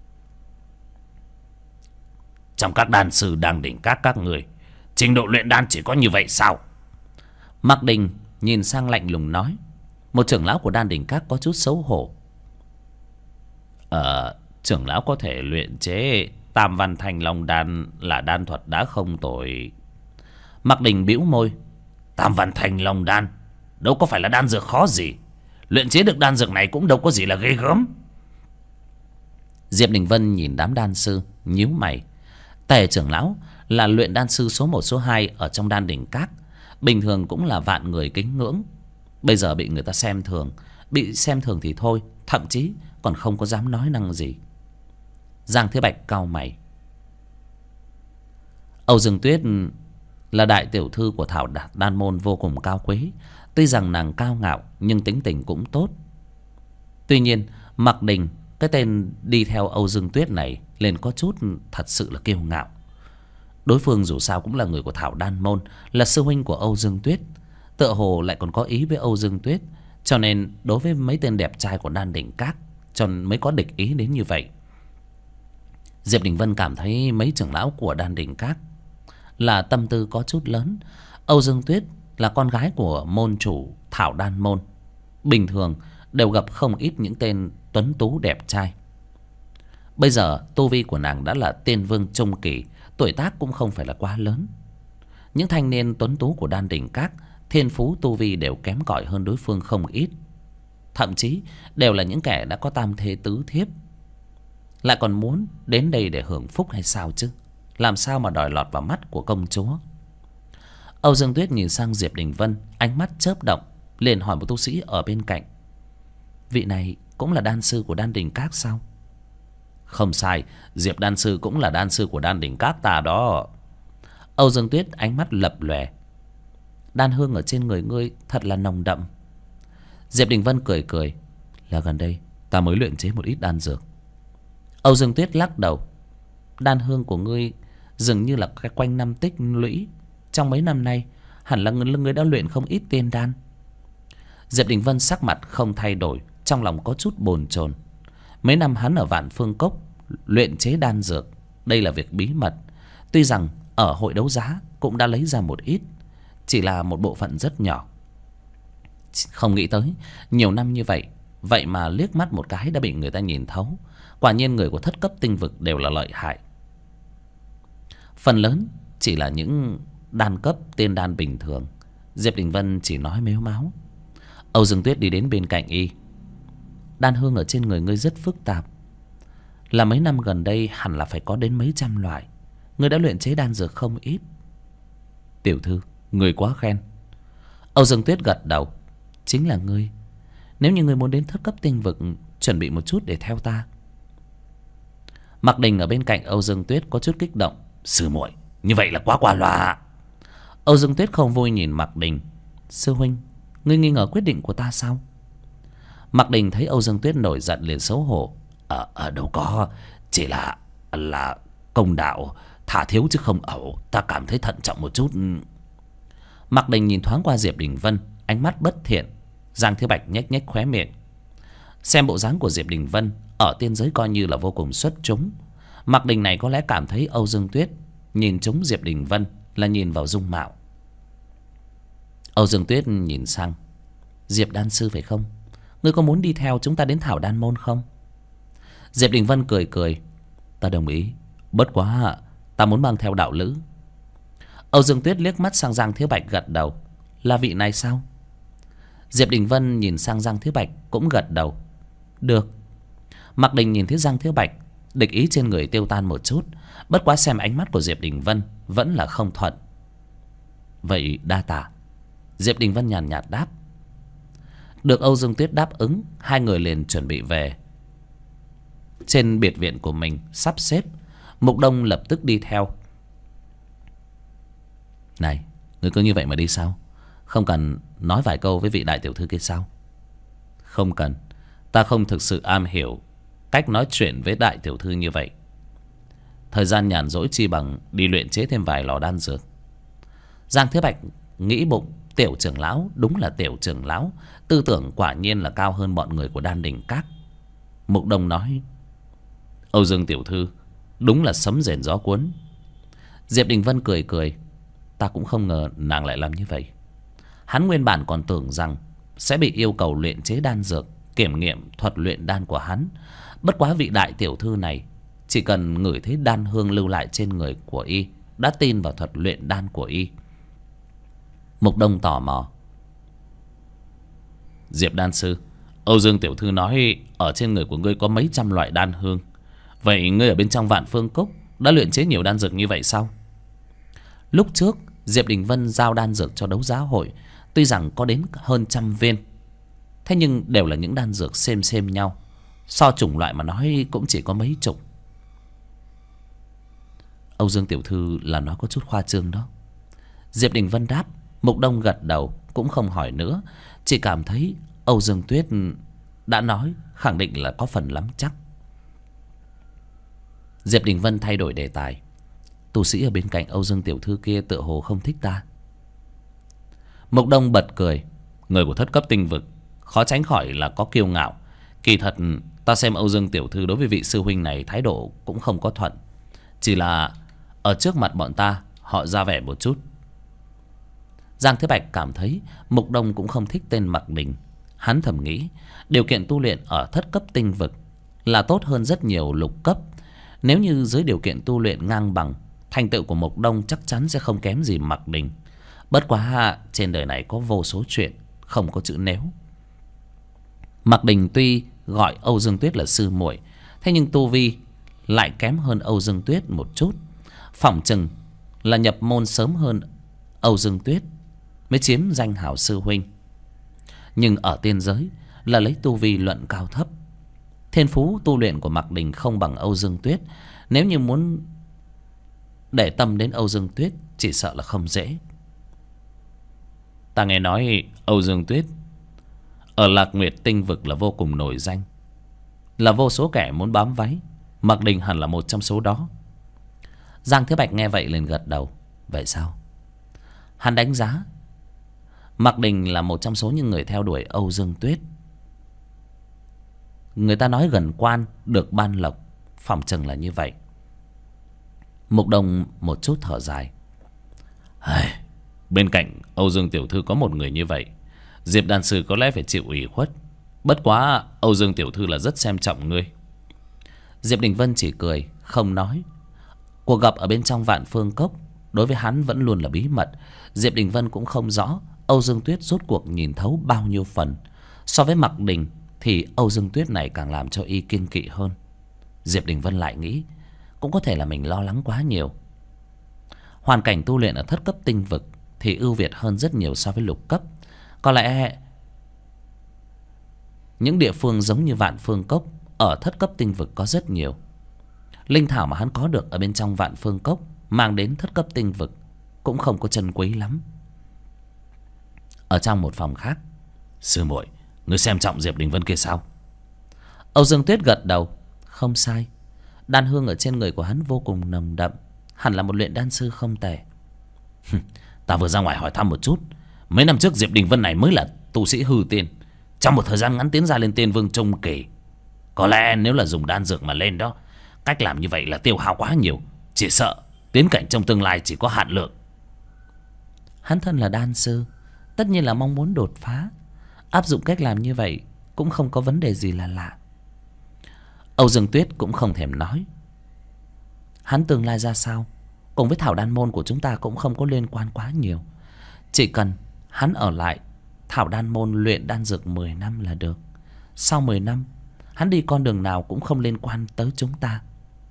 Trong các đan sư Đan đỉnh các người, trình độ luyện đan chỉ có như vậy sao? Mặc Đình nhìn sang lạnh lùng nói. Một trưởng lão của Đan Đỉnh Các có chút xấu hổ. Trưởng lão có thể luyện chế Tam Văn Thanh Long Đan là đan thuật đã không tồi. Mạc Đình bĩu môi. Tam Văn Thanh Long Đan đâu có phải là đan dược khó gì. Luyện chế được đan dược này cũng đâu có gì là ghê gớm. Diệp Đình Vân nhìn đám đan sư nhíu mày. Tề trưởng lão là luyện đan sư số 1 số 2 ở trong Đan Đỉnh Các, bình thường cũng là vạn người kính ngưỡng. Bây giờ bị người ta xem thường. Bị xem thường thì thôi, thậm chí còn không có dám nói năng gì. Giang Thế Bạch cau mày. Âu Dương Tuyết là đại tiểu thư của Thảo Đan môn vô cùng cao quý. Tuy rằng nàng cao ngạo nhưng tính tình cũng tốt. Tuy nhiên Mạc Đình, cái tên đi theo Âu Dương Tuyết này, lên có chút thật sự là kiêu ngạo. Đối phương dù sao cũng là người của Thảo Đan môn, là sư huynh của Âu Dương Tuyết, tựa hồ lại còn có ý với Âu Dương Tuyết, cho nên đối với mấy tên đẹp trai của Đan Đỉnh Các cho mới có địch ý đến như vậy. Diệp Đình Vân cảm thấy mấy trưởng lão của Đan Đỉnh Các là tâm tư có chút lớn. Âu Dương Tuyết là con gái của môn chủ Thảo Đan môn, bình thường đều gặp không ít những tên tuấn tú đẹp trai. Bây giờ tu vi của nàng đã là tiên vương trung kỳ, tuổi tác cũng không phải là quá lớn. Những thanh niên tuấn tú của Đan Đỉnh Các, thiên phú tu vi đều kém cỏi hơn đối phương không ít. Thậm chí đều là những kẻ đã có tam thế tứ thiếp, lại còn muốn đến đây để hưởng phúc hay sao chứ? Làm sao mà đòi lọt vào mắt của công chúa? Âu Dương Tuyết nhìn sang Diệp Đình Vân, ánh mắt chớp động, liền hỏi một tu sĩ ở bên cạnh. Vị này cũng là đan sư của Đan Đỉnh Các sao? Không sai, Diệp đan sư cũng là đan sư của Đan Đỉnh Các ta đó. Âu Dương Tuyết ánh mắt lập lòe. Đan hương ở trên người ngươi thật là nồng đậm. Diệp Đình Vân cười cười. Là gần đây ta mới luyện chế một ít đan dược. Âu Dương Tuyết lắc đầu. Đan hương của ngươi dường như là cái quanh năm tích lũy. Trong mấy năm nay hẳn là ngươi đã luyện không ít tiên đan. Diệp Đình Vân sắc mặt không thay đổi, trong lòng có chút bồn chồn. Mấy năm hắn ở Vạn Phương Cốc luyện chế đan dược, đây là việc bí mật. Tuy rằng ở hội đấu giá cũng đã lấy ra một ít, chỉ là một bộ phận rất nhỏ. Không nghĩ tới nhiều năm như vậy, vậy mà liếc mắt một cái đã bị người ta nhìn thấu. Quả nhiên người của thất cấp tinh vực đều là lợi hại. Phần lớn chỉ là những đan cấp tiên đan bình thường. Diệp Đình Vân chỉ nói mếu máo. Âu Dương Tuyết đi đến bên cạnh y. Đan hương ở trên người ngươi rất phức tạp, là mấy năm gần đây hẳn là phải có đến mấy trăm loại. Ngươi đã luyện chế đan dược không ít. Tiểu thư, ngươi quá khen. Âu Dương Tuyết gật đầu. Chính là ngươi. Nếu như ngươi muốn đến thất cấp tinh vực, chuẩn bị một chút để theo ta. Mạc Đình ở bên cạnh Âu Dương Tuyết có chút kích động. Sư muội, như vậy là quá qua loa. Âu Dương Tuyết không vui nhìn Mạc Đình. Sư huynh, ngươi nghi ngờ quyết định của ta sao? Mạc Đình thấy Âu Dương Tuyết nổi giận liền xấu hổ. Đâu có, chỉ là công đạo thả thiếu chứ không ẩu, ta cảm thấy thận trọng một chút. Mạc Đình nhìn thoáng qua Diệp Đình Vân, ánh mắt bất thiện. Giang Thế Bạch nhếch nhếch khóe miệng. Xem bộ dáng của Diệp Đình Vân ở tiên giới coi như là vô cùng xuất chúng. Mạc Đình này có lẽ cảm thấy Âu Dương Tuyết nhìn trúng Diệp Đình Vân là nhìn vào dung mạo. Âu Dương Tuyết nhìn sang. Diệp đan sư phải không? Ngươi có muốn đi theo chúng ta đến Thảo Đan môn không? Diệp Đình Vân cười cười. Ta đồng ý, bất quá ta muốn mang theo đạo lữ. Âu Dương Tuyết liếc mắt sang Giang Thế Bạch gật đầu. Là vị này sao? Diệp Đình Vân nhìn sang Giang Thế Bạch cũng gật đầu. Được. Mạc Đình nhìn thấy Giang Thế Bạch, địch ý trên người tiêu tan một chút. Bất quá xem ánh mắt của Diệp Đình Vân vẫn là không thuận. Vậy đa tạ. Diệp Đình Vân nhàn nhạt đáp. Được Âu Dương Tuyết đáp ứng, hai người liền chuẩn bị về. Trên biệt viện của mình sắp xếp, Mục Đông lập tức đi theo. Này, ngươi cứ như vậy mà đi sao? Không cần nói vài câu với vị đại tiểu thư kia sao? Không cần, ta không thực sự am hiểu cách nói chuyện với đại tiểu thư như vậy. Thời gian nhàn rỗi chi bằng đi luyện chế thêm vài lò đan dược. Giang Thế Bạch nghĩ bụng, tiểu trưởng lão đúng là tiểu trưởng lão, tư tưởng quả nhiên là cao hơn bọn người của Đan Đỉnh Các. Mục Đông nói. Âu Dương tiểu thư đúng là sấm rền gió cuốn. Diệp Đình Vân cười cười. Ta cũng không ngờ nàng lại làm như vậy. Hắn nguyên bản còn tưởng rằng sẽ bị yêu cầu luyện chế đan dược, kiểm nghiệm thuật luyện đan của hắn. Bất quá vị đại tiểu thư này chỉ cần ngửi thấy đan hương lưu lại trên người của y đã tin vào thuật luyện đan của y. Mục Đông tò mò: Diệp đan sư, Âu Dương tiểu thư nói ở trên người của ngươi có mấy trăm loại đan hương. Vậy ngươi ở bên trong Vạn Phương Cốc đã luyện chế nhiều đan dược như vậy sao? Lúc trước Diệp Đình Vân giao đan dược cho đấu giá hội, tuy rằng có đến hơn 100 viên, thế nhưng đều là những đan dược xem nhau, so chủng loại mà nói cũng chỉ có mấy chục. Âu Dương tiểu thư là nói có chút khoa trương đó. Diệp Đình Vân đáp. Mục Đông gật đầu, cũng không hỏi nữa, chỉ cảm thấy Âu Dương Tuyết đã nói, khẳng định là có phần lắm chắc. Diệp Đình Vân thay đổi đề tài: Tu sĩ ở bên cạnh Âu Dương tiểu thư kia tựa hồ không thích ta. Mục Đông bật cười: Người của thất cấp tinh vực khó tránh khỏi là có kiêu ngạo. Kỳ thật ta xem Âu Dương tiểu thư đối với vị sư huynh này thái độ cũng không có thuận, chỉ là ở trước mặt bọn ta họ ra vẻ một chút. Giang Thế Bạch cảm thấy Mục Đông cũng không thích tên Mặc Đình. Hắn thầm nghĩ điều kiện tu luyện ở thất cấp tinh vực là tốt hơn rất nhiều lục cấp. Nếu như dưới điều kiện tu luyện ngang bằng, thành tựu của Mục Đông chắc chắn sẽ không kém gì Mặc Đình. Bất quá trên đời này có vô số chuyện, không có chữ nếu. Mặc Đình tuy gọi Âu Dương Tuyết là sư muội, thế nhưng tu vi lại kém hơn Âu Dương Tuyết một chút. Phỏng chừng là nhập môn sớm hơn Âu Dương Tuyết mới chiếm danh hảo sư huynh. Nhưng ở tiên giới là lấy tu vi luận cao thấp. Thiên phú tu luyện của Mặc Đình không bằng Âu Dương Tuyết. Nếu như muốn để tâm đến Âu Dương Tuyết, chỉ sợ là không dễ. Ta nghe nói Âu Dương Tuyết ở Lạc Nguyệt tinh vực là vô cùng nổi danh, là vô số kẻ muốn bám váy. Mặc Đình hẳn là một trong số đó. Giang Thế Bạch nghe vậy liền gật đầu. Vậy sao? Hắn đánh giá Mặc Đình là một trong số những người theo đuổi Âu Dương Tuyết. Người ta nói gần quan được ban lộc, phỏng chừng là như vậy. Mục Đông một chút thở dài: Bên cạnh Âu Dương tiểu thư có một người như vậy, Diệp đan sư có lẽ phải chịu ủy khuất. Bất quá Âu Dương tiểu thư là rất xem trọng ngươi. Diệp Đình Vân chỉ cười không nói. Cuộc gặp ở bên trong Vạn Phương Cốc đối với hắn vẫn luôn là bí mật. Diệp Đình Vân cũng không rõ Âu Dương Tuyết rốt cuộc nhìn thấu bao nhiêu phần. So với Mặc Đình thì Âu Dương Tuyết này càng làm cho y kiêng kỵ hơn. Diệp Đình Vân lại nghĩ cũng có thể là mình lo lắng quá nhiều. Hoàn cảnh tu luyện ở thất cấp tinh vực thì ưu việt hơn rất nhiều so với lục cấp. Có lẽ những địa phương giống như Vạn Phương Cốc ở thất cấp tinh vực có rất nhiều. Linh thảo mà hắn có được ở bên trong Vạn Phương Cốc mang đến thất cấp tinh vực cũng không có chân quý lắm. Ở trong một phòng khác: Sư muội, ngươi xem trọng Diệp Đình Vân kia sao? Âu Dương Tuyết gật đầu. Không sai, đan hương ở trên người của hắn vô cùng nồng đậm, hẳn là một luyện đan sư không tệ. Ta vừa ra ngoài hỏi thăm một chút, mấy năm trước Diệp Đình Vân này mới là tu sĩ hư tiên, trong một thời gian ngắn tiến ra lên tiên vương trung kỳ. Có lẽ nếu là dùng đan dược mà lên đó, cách làm như vậy là tiêu hao quá nhiều, chỉ sợ tiến cảnh trong tương lai chỉ có hạn lượng. Hắn thân là đan sư, tất nhiên là mong muốn đột phá. Áp dụng cách làm như vậy cũng không có vấn đề gì là lạ. Âu Dương Tuyết cũng không thèm nói. Hắn tương lai ra sao cùng với Thảo Đan môn của chúng ta cũng không có liên quan quá nhiều. Chỉ cần hắn ở lại Thảo Đan môn luyện đan dược 10 năm là được. Sau 10 năm hắn đi con đường nào cũng không liên quan tới chúng ta.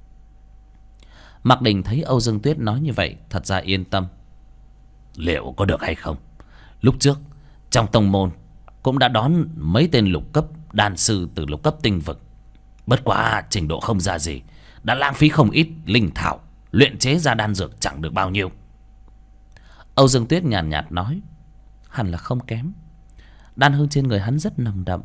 Mặc Đình thấy Âu Dương Tuyết nói như vậy thật ra yên tâm. Liệu có được hay không? Lúc trước trong tông môn cũng đã đón mấy tên lục cấp đan sư từ lục cấp tinh vực. Bất quá trình độ không ra gì, đã lãng phí không ít linh thảo, luyện chế ra đan dược chẳng được bao nhiêu. Âu Dương Tuyết nhàn nhạt nói. Hẳn là không kém. Đan hương trên người hắn rất nồng đậm.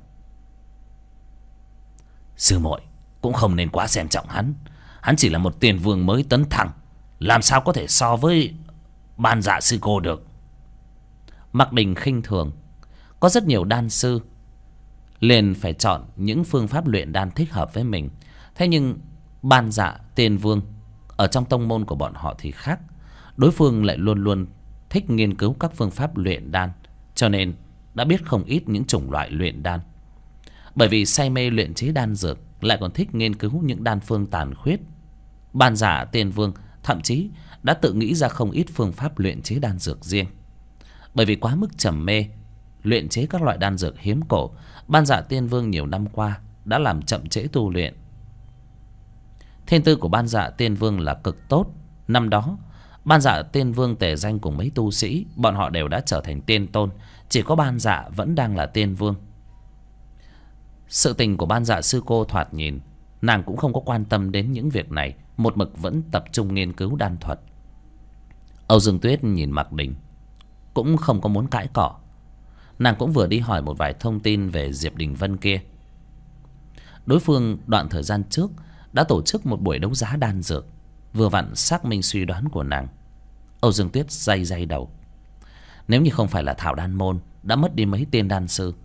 Sư muội cũng không nên quá xem trọng hắn. Hắn chỉ là một tiền vương mới tấn thăng, làm sao có thể so với Ban Dạ sư cô được. Mặc Đình khinh thường. Có rất nhiều đan sư liền phải chọn những phương pháp luyện đan thích hợp với mình. Thế nhưng Ban Dạ Tiên Vương ở trong tông môn của bọn họ thì khác. Đối phương lại luôn luôn thích nghiên cứu các phương pháp luyện đan cho nên đã biết không ít những chủng loại luyện đan. Bởi vì say mê luyện chế đan dược, lại còn thích nghiên cứu những đan phương tàn khuyết, Ban Dạ Tiên Vương thậm chí đã tự nghĩ ra không ít phương pháp luyện chế đan dược riêng. Bởi vì quá mức trầm mê luyện chế các loại đan dược hiếm cổ, Ban Dạ Tiên Vương nhiều năm qua đã làm chậm trễ tu luyện. Thiên tư của Ban Dạ Tiên Vương là cực tốt. Năm đó Ban Dạ Tiên Vương tề danh cùng mấy tu sĩ, bọn họ đều đã trở thành tiên tôn, chỉ có Ban Dạ vẫn đang là tiên vương. Sự tình của Ban Dạ sư cô thoạt nhìn nàng cũng không có quan tâm đến những việc này, một mực vẫn tập trung nghiên cứu đan thuật. Âu Dương Tuyết nhìn Mạc Đình cũng không có muốn cãi cọ. Nàng cũng vừa đi hỏi một vài thông tin về Diệp Đình Vân kia. Đối phương đoạn thời gian trước đã tổ chức một buổi đấu giá đan dược, vừa vặn xác minh suy đoán của nàng. Âu Dương Tuyết day day đầu. Nếu như không phải là Thảo Đan Môn đã mất đi mấy tiên đan sư,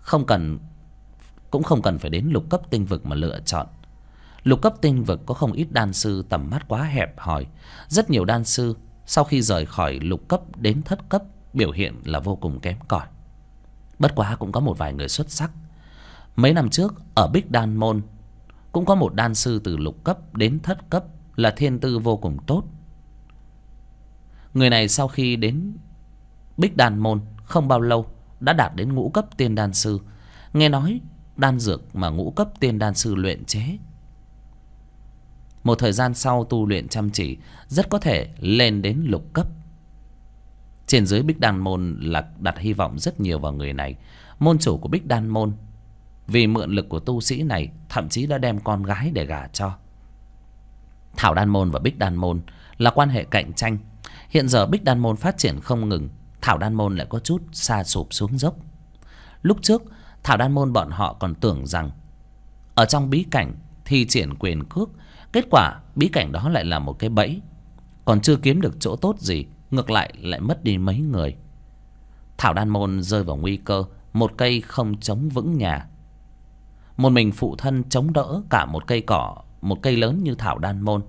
cũng không cần phải đến lục cấp tinh vực mà lựa chọn. Lục cấp tinh vực có không ít đan sư tầm mắt quá hẹp hòi. Rất nhiều đan sư sau khi rời khỏi lục cấp đến thất cấp biểu hiện là vô cùng kém cỏi. Bất quá cũng có một vài người xuất sắc. Mấy năm trước ở Bích Đan Môn cũng có một đan sư từ lục cấp đến thất cấp là thiên tư vô cùng tốt. Người này sau khi đến Bích Đan Môn không bao lâu đã đạt đến ngũ cấp tiên đan sư. Nghe nói đan dược mà ngũ cấp tiên đan sư luyện chế, một thời gian sau tu luyện chăm chỉ, rất có thể lên đến lục cấp. Trên dưới Bích Đan Môn là đặt hy vọng rất nhiều vào người này. Môn chủ của Bích Đan Môn vì mượn lực của tu sĩ này thậm chí đã đem con gái để gả cho. Thảo Đan Môn và Bích Đan Môn là quan hệ cạnh tranh. Hiện giờ Bích Đan Môn phát triển không ngừng, Thảo Đan Môn lại có chút sa sụp xuống dốc. Lúc trước Thảo Đan Môn bọn họ còn tưởng rằng ở trong bí cảnh thi triển quyền cước, kết quả bí cảnh đó lại là một cái bẫy, còn chưa kiếm được chỗ tốt gì, ngược lại mất đi mấy người. Thảo Đan Môn rơi vào nguy cơ một cây không chống vững nhà. Một mình phụ thân chống đỡ cả một cây cỏ, một cây lớn như Thảo Đan Môn.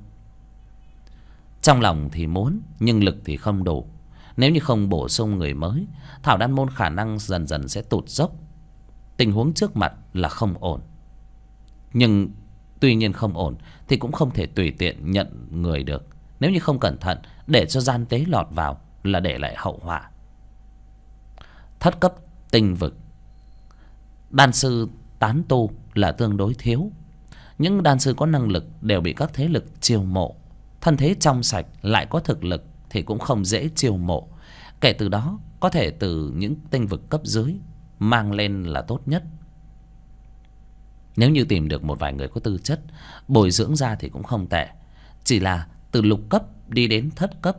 Trong lòng thì muốn, nhưng lực thì không đủ. Nếu như không bổ sung người mới, Thảo Đan Môn khả năng dần dần sẽ tụt dốc. Tình huống trước mặt là không ổn. Nhưng tuy nhiên không ổn thì cũng không thể tùy tiện nhận người được. Nếu như không cẩn thận để cho gian tế lọt vào là để lại hậu họa. Thất cấp tinh vực, đan sư tán tu là tương đối thiếu. Những đan sư có năng lực đều bị các thế lực chiêu mộ. Thân thế trong sạch lại có thực lực thì cũng không dễ chiêu mộ. Kể từ đó có thể từ những tinh vực cấp dưới mang lên là tốt nhất. Nếu như tìm được một vài người có tư chất, bồi dưỡng ra thì cũng không tệ. Chỉ là từ lục cấp đi đến thất cấp,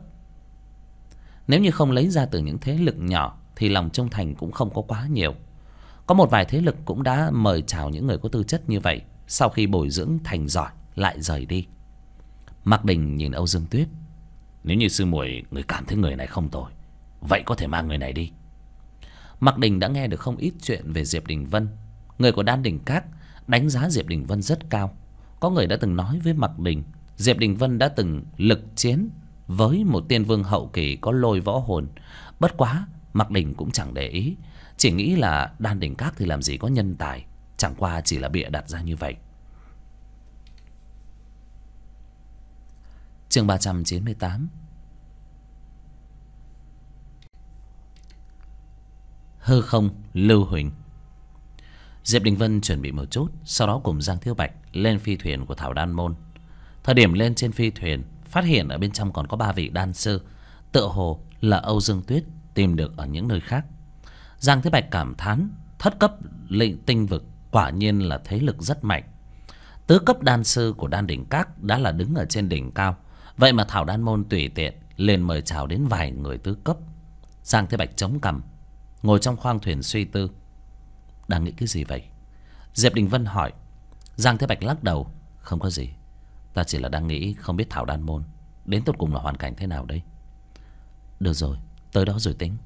nếu như không lấy ra từ những thế lực nhỏ thì lòng trung thành cũng không có quá nhiều. Có một vài thế lực cũng đã mời chào những người có tư chất như vậy, sau khi bồi dưỡng thành giỏi lại rời đi. Mạc Đình nhìn Âu Dương Tuyết. Nếu như sư muội người cảm thấy người này không tồi, vậy có thể mang người này đi. Mạc Đình đã nghe được không ít chuyện về Diệp Đình Vân. Người của Đan Đỉnh Các đánh giá Diệp Đình Vân rất cao. Có người đã từng nói với Mạc Đình, Diệp Đình Vân đã từng lực chiến với một tiên vương hậu kỳ có lôi võ hồn. Bất quá Mạc Đình cũng chẳng để ý, chỉ nghĩ là Đan Đỉnh Các thì làm gì có nhân tài, chẳng qua chỉ là bịa đặt ra như vậy. Chương 398. Hư không lưu huỳnh. Diệp Đình Vân chuẩn bị một chút, sau đó cùng Giang Thiếu Bạch lên phi thuyền của Thảo Đan Môn. Thời điểm lên trên phi thuyền, phát hiện ở bên trong còn có 3 vị đan sư, tựa hồ là Âu Dương Tuyết tìm được ở những nơi khác. Giang Thiếu Bạch cảm thán, thất cấp lệnh tinh vực quả nhiên là thế lực rất mạnh. Tứ cấp đan sư của Đan Đỉnh Các đã là đứng ở trên đỉnh cao, vậy mà Thảo Đan Môn tùy tiện liền mời chào đến vài người tứ cấp. Giang Thiếu Bạch chống cằm, ngồi trong khoang thuyền suy tư. Đang nghĩ cái gì vậy? Diệp Đình Vân hỏi. Giang Thế Bạch lắc đầu. Không có gì, ta chỉ là đang nghĩ không biết Thảo Đan Môn đến tột cùng là hoàn cảnh thế nào đây. Được rồi, tới đó rồi tính.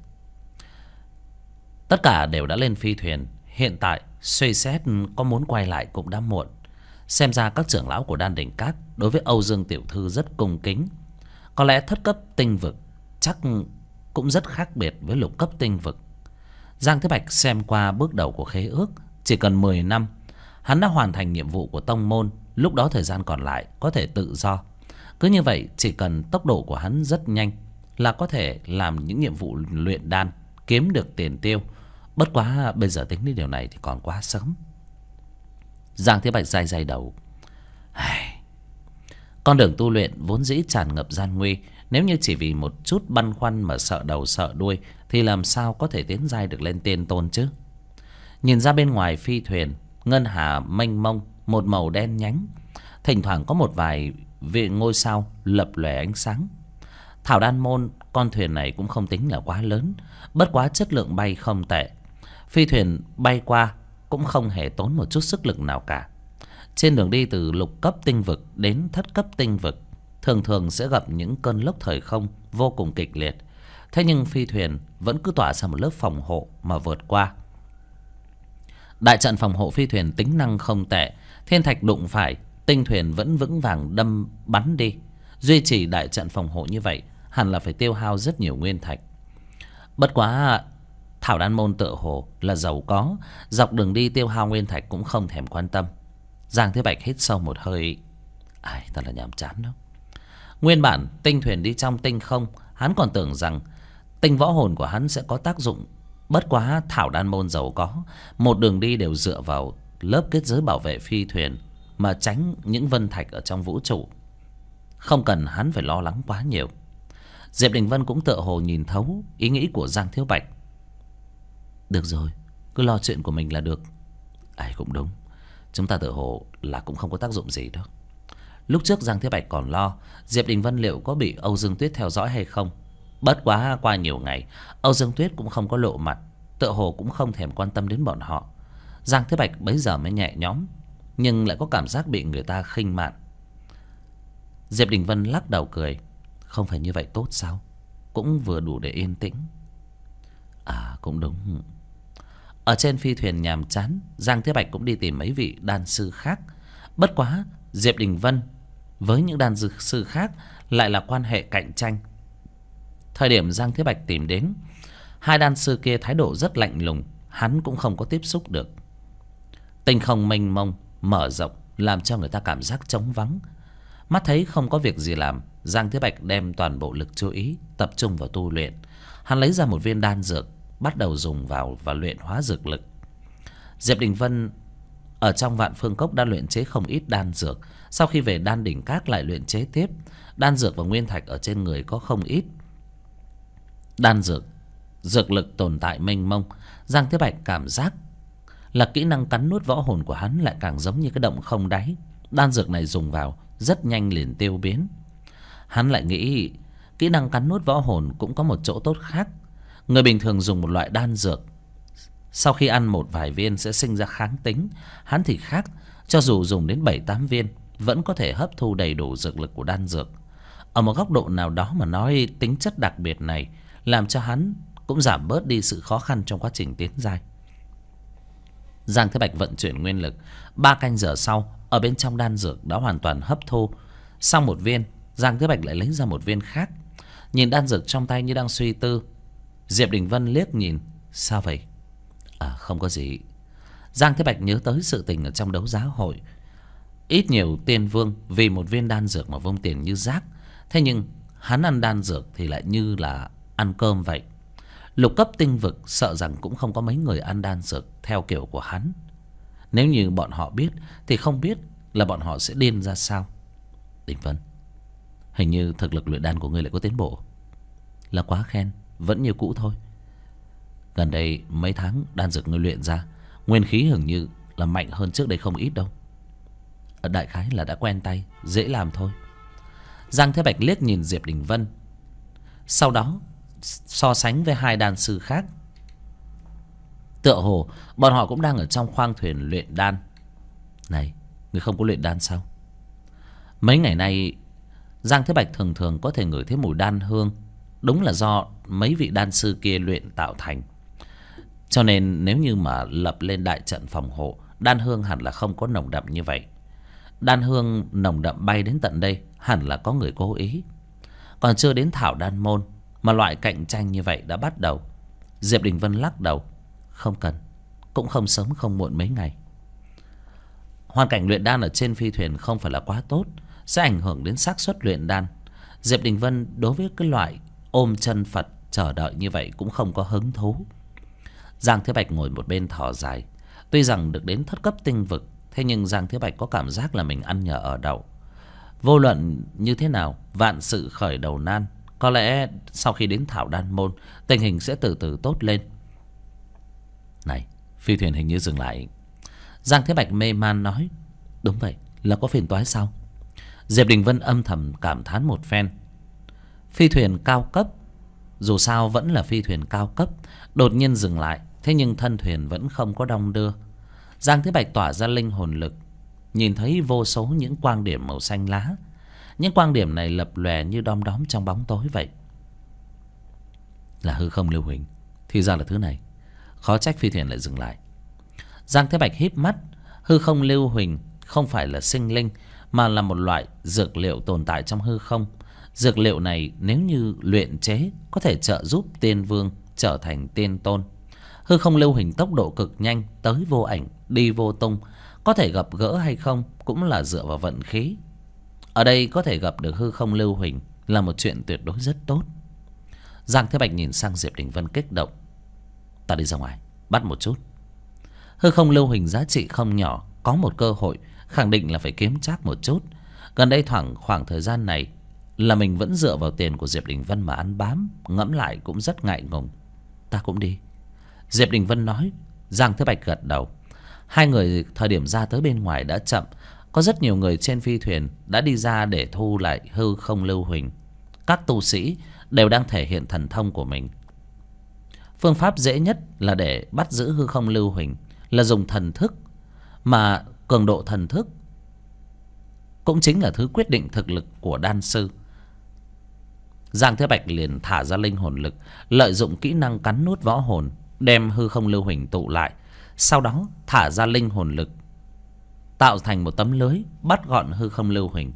Tất cả đều đã lên phi thuyền. Hiện tại suy xét có muốn quay lại cũng đã muộn. Xem ra các trưởng lão của Đan Đỉnh Các đối với Âu Dương tiểu thư rất cung kính. Có lẽ thất cấp tinh vực chắc cũng rất khác biệt với lục cấp tinh vực. Giang Thế Bạch xem qua bước đầu của khế ước, chỉ cần 10 năm hắn đã hoàn thành nhiệm vụ của tông môn. Lúc đó thời gian còn lại có thể tự do. Cứ như vậy, chỉ cần tốc độ của hắn rất nhanh là có thể làm những nhiệm vụ luyện đan, kiếm được tiền tiêu. Bất quá bây giờ tính đến điều này thì còn quá sớm. Giang Thế Bạch day day đầu. Con đường tu luyện vốn dĩ tràn ngập gian nguy. Nếu như chỉ vì một chút băn khoăn mà sợ đầu sợ đuôi thì làm sao có thể tiến giai được lên tiên tôn chứ. Nhìn ra bên ngoài phi thuyền, ngân hà mênh mông, một màu đen nhánh. Thỉnh thoảng có một vài ngôi sao lập lòe ánh sáng. Thảo Đan Môn, con thuyền này cũng không tính là quá lớn, bất quá chất lượng bay không tệ. Phi thuyền bay qua cũng không hề tốn một chút sức lực nào cả. Trên đường đi từ lục cấp tinh vực đến thất cấp tinh vực, thường thường sẽ gặp những cơn lốc thời không vô cùng kịch liệt. Thế nhưng phi thuyền vẫn cứ tỏa ra một lớp phòng hộ mà vượt qua. Đại trận phòng hộ phi thuyền tính năng không tệ. Thiên thạch đụng phải, tinh thuyền vẫn vững vàng đâm bắn đi. Duy trì đại trận phòng hộ như vậy hẳn là phải tiêu hao rất nhiều nguyên thạch. Bất quá Thảo Đan Môn tựa hồ là giàu có, dọc đường đi tiêu hao nguyên thạch cũng không thèm quan tâm. Giang Thế Bạch hít sâu một hơi. Ai, thật là nhàm chán đó. Nguyên bản tinh thuyền đi trong tinh không, hắn còn tưởng rằng tinh võ hồn của hắn sẽ có tác dụng. Bất quá Thảo Đan Môn giàu có, một đường đi đều dựa vào lớp kết giới bảo vệ phi thuyền mà tránh những vân thạch ở trong vũ trụ. Không cần hắn phải lo lắng quá nhiều. Diệp Đình Vân cũng tựa hồ nhìn thấu ý nghĩ của Giang Thiếu Bạch. Được rồi, cứ lo chuyện của mình là được. Ai cũng đúng, chúng ta tựa hồ là cũng không có tác dụng gì đâu. Lúc trước Giang Thế Bạch còn lo Diệp Đình Vân liệu có bị Âu Dương Tuyết theo dõi hay không. Bất quá qua nhiều ngày, Âu Dương Tuyết cũng không có lộ mặt, tựa hồ cũng không thèm quan tâm đến bọn họ. Giang Thế Bạch bấy giờ mới nhẹ nhõm, nhưng lại có cảm giác bị người ta khinh mạn. Diệp Đình Vân lắc đầu cười. Không phải như vậy tốt sao? Cũng vừa đủ để yên tĩnh. À cũng đúng. Ở trên phi thuyền nhàm chán, Giang Thế Bạch cũng đi tìm mấy vị đan sư khác. Bất quá Diệp Đình Vân với những đan sư khác lại là quan hệ cạnh tranh. Thời điểm Giang Thế Bạch tìm đến, hai đan sư kia thái độ rất lạnh lùng, hắn cũng không có tiếp xúc được. Tinh không mênh mông mở rộng làm cho người ta cảm giác trống vắng. Mắt thấy không có việc gì làm, Giang Thế Bạch đem toàn bộ lực chú ý tập trung vào tu luyện. Hắn lấy ra một viên đan dược, bắt đầu dùng vào và luyện hóa dược lực. Diệp Đình Vân ở trong Vạn Phương Cốc đã luyện chế không ít đan dược. Sau khi về Đan Đỉnh Các lại luyện chế tiếp. Đan dược và nguyên thạch ở trên người có không ít. Đan dược, dược lực tồn tại mênh mông. Giang Thế Bạch cảm giác là kỹ năng cắn nuốt võ hồn của hắn lại càng giống như cái động không đáy. Đan dược này dùng vào rất nhanh liền tiêu biến. Hắn lại nghĩ kỹ năng cắn nuốt võ hồn cũng có một chỗ tốt khác. Người bình thường dùng một loại đan dược, sau khi ăn một vài viên sẽ sinh ra kháng tính. Hắn thì khác, cho dù dùng đến 7-8 viên vẫn có thể hấp thu đầy đủ dược lực của đan dược. Ở một góc độ nào đó mà nói, tính chất đặc biệt này làm cho hắn cũng giảm bớt đi sự khó khăn trong quá trình tiến giai. Giang Thế Bạch vận chuyển nguyên lực. 3 canh giờ sau, ở bên trong đan dược đã hoàn toàn hấp thu. Sau một viên, Giang Thế Bạch lại lấy ra một viên khác. Nhìn đan dược trong tay như đang suy tư. Diệp Đình Vân liếc nhìn. Sao vậy? À không có gì. Giang Thế Bạch nhớ tới sự tình ở trong đấu giá hội. Ít nhiều tiên vương vì một viên đan dược mà vung tiền như rác. Thế nhưng hắn ăn đan dược thì lại như là ăn cơm vậy. Lục cấp tinh vực sợ rằng cũng không có mấy người ăn đan dược theo kiểu của hắn. Nếu như bọn họ biết thì không biết là bọn họ sẽ điên ra sao. Đình Vân, hình như thực lực luyện đan của ngươi lại có tiến bộ. Là quá khen, vẫn như cũ thôi. Gần đây mấy tháng đan dược ngươi luyện ra, nguyên khí hình như là mạnh hơn trước đây không ít đâu. Đại khái là đã quen tay, dễ làm thôi. Giang Thế Bạch liếc nhìn Diệp Đình Vân, sau đó so sánh với hai đan sư khác. Tựa hồ bọn họ cũng đang ở trong khoang thuyền luyện đan. Này, ngươi không có luyện đan sao? Mấy ngày nay Giang Thế Bạch thường thường có thể ngửi thấy mùi đan hương. Đúng là do mấy vị đan sư kia luyện tạo thành. Cho nên nếu như mà lập lên đại trận phòng hộ, đan hương hẳn là không có nồng đậm như vậy. Đan hương nồng đậm bay đến tận đây, hẳn là có người cố ý. Còn chưa đến Thảo Đan Môn mà loại cạnh tranh như vậy đã bắt đầu. Diệp Đình Vân lắc đầu. Không cần, cũng không sớm không muộn mấy ngày. Hoàn cảnh luyện đan ở trên phi thuyền không phải là quá tốt, sẽ ảnh hưởng đến xác suất luyện đan. Diệp Đình Vân đối với cái loại ôm chân Phật chờ đợi như vậy cũng không có hứng thú. Giang Thế Bạch ngồi một bên thở dài. Tuy rằng được đến thất cấp tinh vực, thế nhưng Giang Thế Bạch có cảm giác là mình ăn nhờ ở đậu. Vô luận như thế nào, vạn sự khởi đầu nan. Có lẽ sau khi đến Thảo Đan Môn, tình hình sẽ từ từ tốt lên. Này, phi thuyền hình như dừng lại. Giang Thế Bạch mê man nói. Đúng vậy, là có phiền toái sao? Diệp Đình Vân âm thầm cảm thán một phen. Phi thuyền cao cấp, dù sao vẫn là phi thuyền cao cấp, đột nhiên dừng lại. Thế nhưng thân thuyền vẫn không có đong đưa. Giang Thế Bạch tỏa ra linh hồn lực, nhìn thấy vô số những quang điểm màu xanh lá. Những quang điểm này lập lòe như đom đóm trong bóng tối vậy. Là hư không lưu huỳnh, thì ra là thứ này. Khó trách phi thuyền lại dừng lại. Giang Thế Bạch híp mắt. Hư không lưu huỳnh không phải là sinh linh, mà là một loại dược liệu tồn tại trong hư không. Dược liệu này nếu như luyện chế, có thể trợ giúp tiên vương trở thành tiên tôn. Hư không lưu huỳnh tốc độ cực nhanh, tới vô ảnh, đi vô tung. Có thể gặp gỡ hay không cũng là dựa vào vận khí. Ở đây có thể gặp được hư không lưu huỳnh là một chuyện tuyệt đối rất tốt. Giang Thế Bạch nhìn sang Diệp Đình Vân kích động. Ta đi ra ngoài bắt một chút. Hư không lưu huỳnh giá trị không nhỏ, có một cơ hội khẳng định là phải kiếm trác một chút. Gần đây khoảng thời gian này là mình vẫn dựa vào tiền của Diệp Đình Vân mà ăn bám, ngẫm lại cũng rất ngại ngùng. Ta cũng đi, Diệp Đình Vân nói. Giang Thế Bạch gật đầu. Hai người thời điểm ra tới bên ngoài đã chậm. Có rất nhiều người trên phi thuyền đã đi ra để thu lại hư không lưu huỳnh. Các tu sĩ đều đang thể hiện thần thông của mình. Phương pháp dễ nhất là để bắt giữ hư không lưu huỳnh là dùng thần thức. Mà cường độ thần thức cũng chính là thứ quyết định thực lực của đan sư. Giang Thế Bạch liền thả ra linh hồn lực, lợi dụng kỹ năng cắn nuốt võ hồn, đem hư không lưu huỳnh tụ lại. Sau đó thả ra linh hồn lực, tạo thành một tấm lưới bắt gọn hư không lưu huỳnh.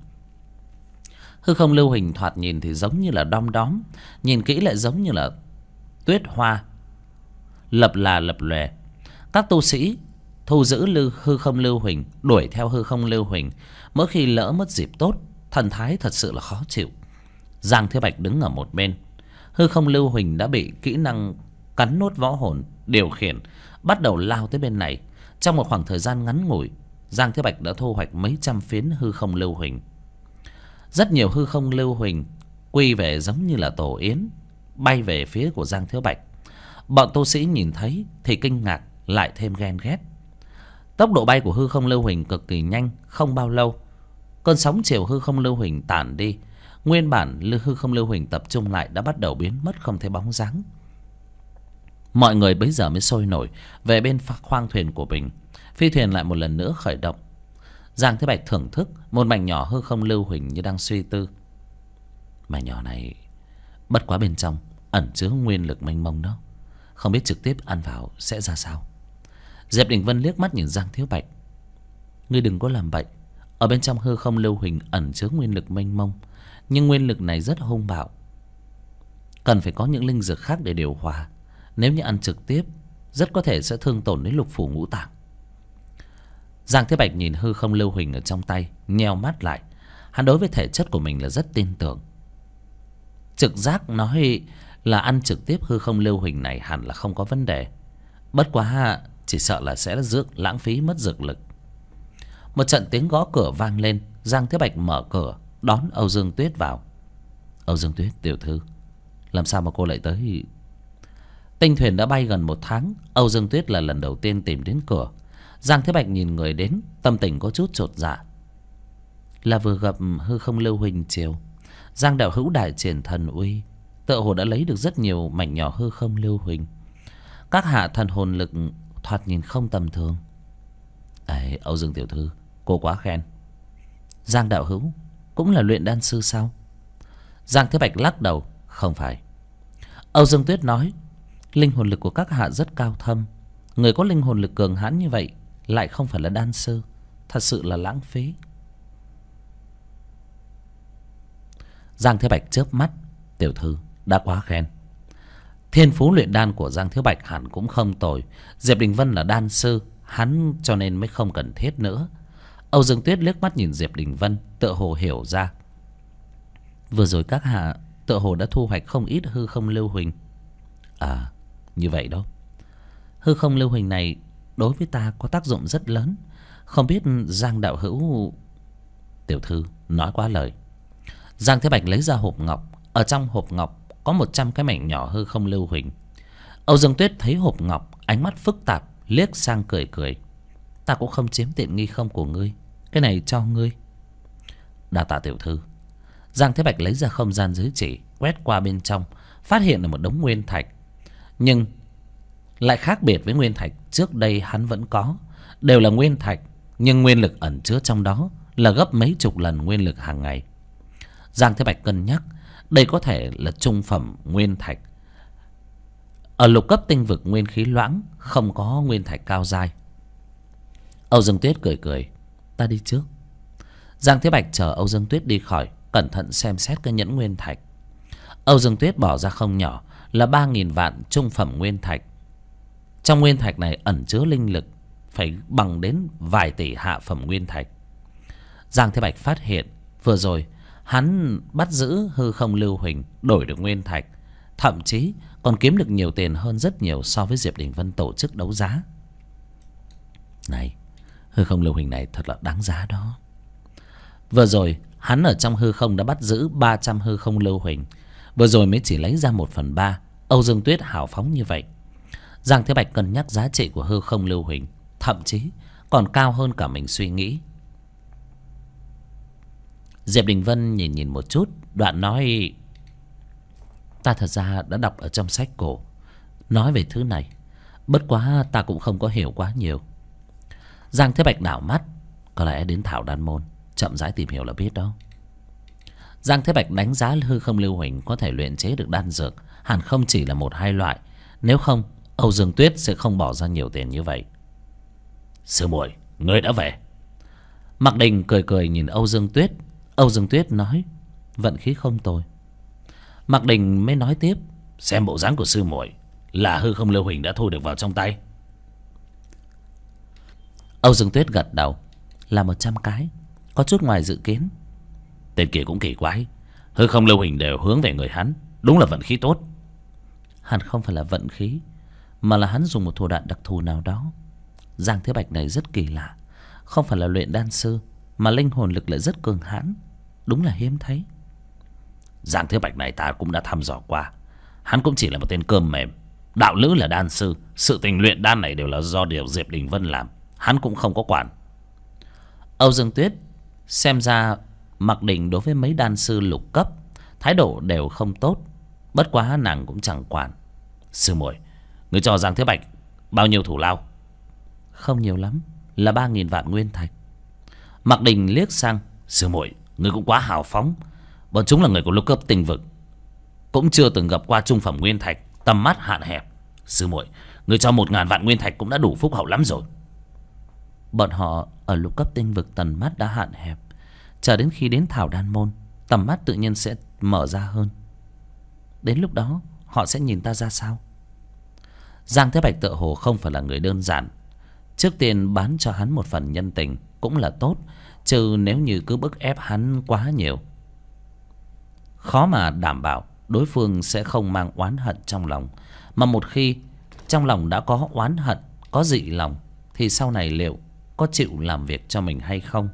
Hư không lưu huỳnh thoạt nhìn thì giống như là đom đóm, nhìn kỹ lại giống như là tuyết hoa, lập lòe. Các tu sĩ thu giữ hư không lưu huỳnh, đuổi theo hư không lưu huỳnh. Mỗi khi lỡ mất dịp tốt, thần thái thật sự là khó chịu. Giang Thế Bạch đứng ở một bên. Hư không lưu huỳnh đã bị kỹ năng cắn nuốt võ hồn điều khiển, bắt đầu lao tới bên này. Trong một khoảng thời gian ngắn ngủi, Giang Thế Bạch đã thu hoạch mấy trăm phiến hư không lưu huỳnh. Rất nhiều hư không lưu huỳnh quy về giống như là tổ yến, bay về phía của Giang Thế Bạch. Bọn tu sĩ nhìn thấy thì kinh ngạc, lại thêm ghen ghét. Tốc độ bay của hư không lưu huỳnh cực kỳ nhanh. Không bao lâu, cơn sóng chiều hư không lưu huỳnh tản đi. Nguyên bản hư không lưu huỳnh tập trung lại đã bắt đầu biến mất không thấy bóng dáng. Mọi người bấy giờ mới sôi nổi về bên khoang thuyền của mình. Phi thuyền lại một lần nữa khởi động. Giang Thế Bạch thưởng thức một mảnh nhỏ hư không lưu huỳnh như đang suy tư. Mảnh nhỏ này bất quá bên trong ẩn chứa nguyên lực mênh mông đó, không biết trực tiếp ăn vào sẽ ra sao. Diệp Đình Vân liếc mắt nhìn Giang Thế Bạch. Ngươi đừng có làm bậy. Ở bên trong hư không lưu huỳnh ẩn chứa nguyên lực mênh mông, nhưng nguyên lực này rất hung bạo, cần phải có những linh dược khác để điều hòa. Nếu như ăn trực tiếp, rất có thể sẽ thương tổn đến lục phủ ngũ tạng. Giang Thế Bạch nhìn hư không lưu huỳnh ở trong tay, nheo mắt lại. Hắn đối với thể chất của mình là rất tin tưởng. Trực giác nói là ăn trực tiếp hư không lưu huỳnh này hẳn là không có vấn đề. Bất quá chỉ sợ là sẽ lãng phí mất dược lực. Một trận tiếng gõ cửa vang lên. Giang Thế Bạch mở cửa đón Âu Dương Tuyết vào. Âu Dương Tuyết tiểu thư, làm sao mà cô lại tới? Tinh thuyền đã bay gần 1 tháng. Âu Dương Tuyết là lần đầu tiên tìm đến cửa. Giang Thế Bạch nhìn người đến, tâm tình có chút chột dạ. Là vừa gặp hư không lưu huỳnh chiều, Giang đạo hữu đại triển thần uy, tựa hồ đã lấy được rất nhiều mảnh nhỏ hư không lưu huỳnh. Các hạ thần hồn lực thoạt nhìn không tầm thường. Ấy, Âu Dương tiểu thư, cô quá khen. Giang đạo hữu cũng là luyện đan sư sao? Giang Thế Bạch lắc đầu. Không phải. Âu Dương Tuyết nói, linh hồn lực của các hạ rất cao thâm. Người có linh hồn lực cường hãn như vậy lại không phải là đan sư, thật sự là lãng phí. Giang Thế Bạch chớp mắt. Tiểu thư đã quá khen. Thiên phú luyện đan của Giang Thiếu Bạch hẳn cũng không tồi. Diệp Đình Vân là đan sư, hắn cho nên mới không cần thiết nữa. Âu Dương Tuyết liếc mắt nhìn Diệp Đình Vân, tựa hồ hiểu ra. Vừa rồi các hạ tựa hồ đã thu hoạch không ít hư không lưu huỳnh. À, như vậy đó. Hư không lưu huỳnh này đối với ta có tác dụng rất lớn. Không biết Giang đạo hữu... Tiểu thư nói quá lời. Giang Thế Bạch lấy ra hộp ngọc. Ở trong hộp ngọc có 100 cái mảnh nhỏ hư không lưu huỳnh. Âu Dương Tuyết thấy hộp ngọc, ánh mắt phức tạp, liếc sang cười cười. Ta cũng không chiếm tiện nghi không của ngươi, cái này cho ngươi. Đa tạ tiểu thư. Giang Thế Bạch lấy ra không gian giới chỉ, quét qua bên trong, phát hiện là một đống nguyên thạch. Nhưng lại khác biệt với nguyên thạch trước đây hắn vẫn có. Đều là nguyên thạch, nhưng nguyên lực ẩn chứa trong đó là gấp mấy chục lần nguyên lực hàng ngày. Giang Thế Bạch cân nhắc, đây có thể là trung phẩm nguyên thạch. Ở lục cấp tinh vực nguyên khí loãng không có nguyên thạch cao dai. Âu Dương Tuyết cười cười. Ta đi trước. Giang Thế Bạch chờ Âu Dương Tuyết đi khỏi, cẩn thận xem xét cái nhẫn nguyên thạch. Âu Dương Tuyết bỏ ra không nhỏ, là 3.000 vạn trung phẩm nguyên thạch. Trong nguyên thạch này ẩn chứa linh lực phải bằng đến vài tỷ hạ phẩm nguyên thạch. Giang Thế Bạch phát hiện vừa rồi hắn bắt giữ hư không lưu huỳnh, đổi được nguyên thạch, thậm chí còn kiếm được nhiều tiền hơn rất nhiều so với Diệp Đình Vân tổ chức đấu giá. Này, hư không lưu huỳnh này thật là đáng giá đó. Vừa rồi hắn ở trong hư không đã bắt giữ 300 hư không lưu huỳnh. Vừa rồi mới chỉ lấy ra 1/3. Âu Dương Tuyết hào phóng như vậy. Giang Thế Bạch cân nhắc giá trị của hư không lưu huỳnh, thậm chí còn cao hơn cả mình suy nghĩ. Diệp Đình Vân nhìn một chút, đoạn nói: ta thật ra đã đọc ở trong sách cổ nói về thứ này, bất quá ta cũng không có hiểu quá nhiều. Giang Thế Bạch đảo mắt, có lẽ đến Thảo Đan Môn chậm rãi tìm hiểu là biết đó. Giang Thế Bạch đánh giá hư không lưu huỳnh có thể luyện chế được đan dược hẳn không chỉ là 1-2 loại, nếu không Âu Dương Tuyết sẽ không bỏ ra nhiều tiền như vậy. Sư muội, ngươi đã về. Mạc Đình cười cười nhìn Âu Dương Tuyết. Âu Dương Tuyết nói: vận khí không tồi. Mạc Đình mới nói tiếp: xem bộ dáng của sư muội là hư không lưu huỳnh đã thu được vào trong tay. Âu Dương Tuyết gật đầu: là 100 cái, có chút ngoài dự kiến. Tên kia cũng kỳ quái, hư không lưu huỳnh đều hướng về người hắn, đúng là vận khí tốt. Hẳn không phải là vận khí, mà là hắn dùng một thủ đoạn đặc thù nào đó. Giang Thế Bạch này rất kỳ lạ, không phải là luyện đan sư mà linh hồn lực lại rất cường hãn, đúng là hiếm thấy. Giang Thế Bạch này ta cũng đã thăm dò qua, hắn cũng chỉ là một tên cơm mềm. Đạo lữ là đan sư, sự tình luyện đan này đều là do điều Diệp Đình Vân làm, hắn cũng không có quản. Âu Dương Tuyết xem ra Mạc Đình đối với mấy đan sư lục cấp thái độ đều không tốt, bất quá nàng cũng chẳng quản. Sư muội, người cho Giang Thế Bạch bao nhiêu thủ lao? Không nhiều lắm, là 3.000 vạn nguyên thạch. Mạc Đình liếc sang: sư muội, người cũng quá hào phóng. Bọn chúng là người của lục cấp tinh vực, cũng chưa từng gặp qua trung phẩm nguyên thạch, tầm mắt hạn hẹp. Sư muội, người cho 1.000 vạn nguyên thạch cũng đã đủ phúc hậu lắm rồi. Bọn họ ở lục cấp tinh vực tầm mắt đã hạn hẹp, chờ đến khi đến Thảo Đan Môn, tầm mắt tự nhiên sẽ mở ra hơn. Đến lúc đó họ sẽ nhìn ta ra sao? Giang Thế Bạch tựa hồ không phải là người đơn giản. Trước tiên bán cho hắn một phần nhân tình cũng là tốt, trừ nếu như cứ bức ép hắn quá nhiều, khó mà đảm bảo đối phương sẽ không mang oán hận trong lòng. Mà một khi trong lòng đã có oán hận, có dị lòng, thì sau này liệu có chịu làm việc cho mình hay không?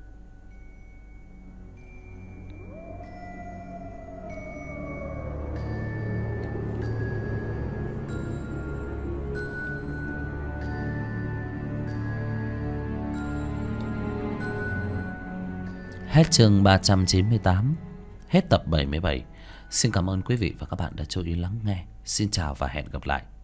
Hết chương 398, hết tập 77. Xin cảm ơn quý vị và các bạn đã chú ý lắng nghe. Xin chào và hẹn gặp lại.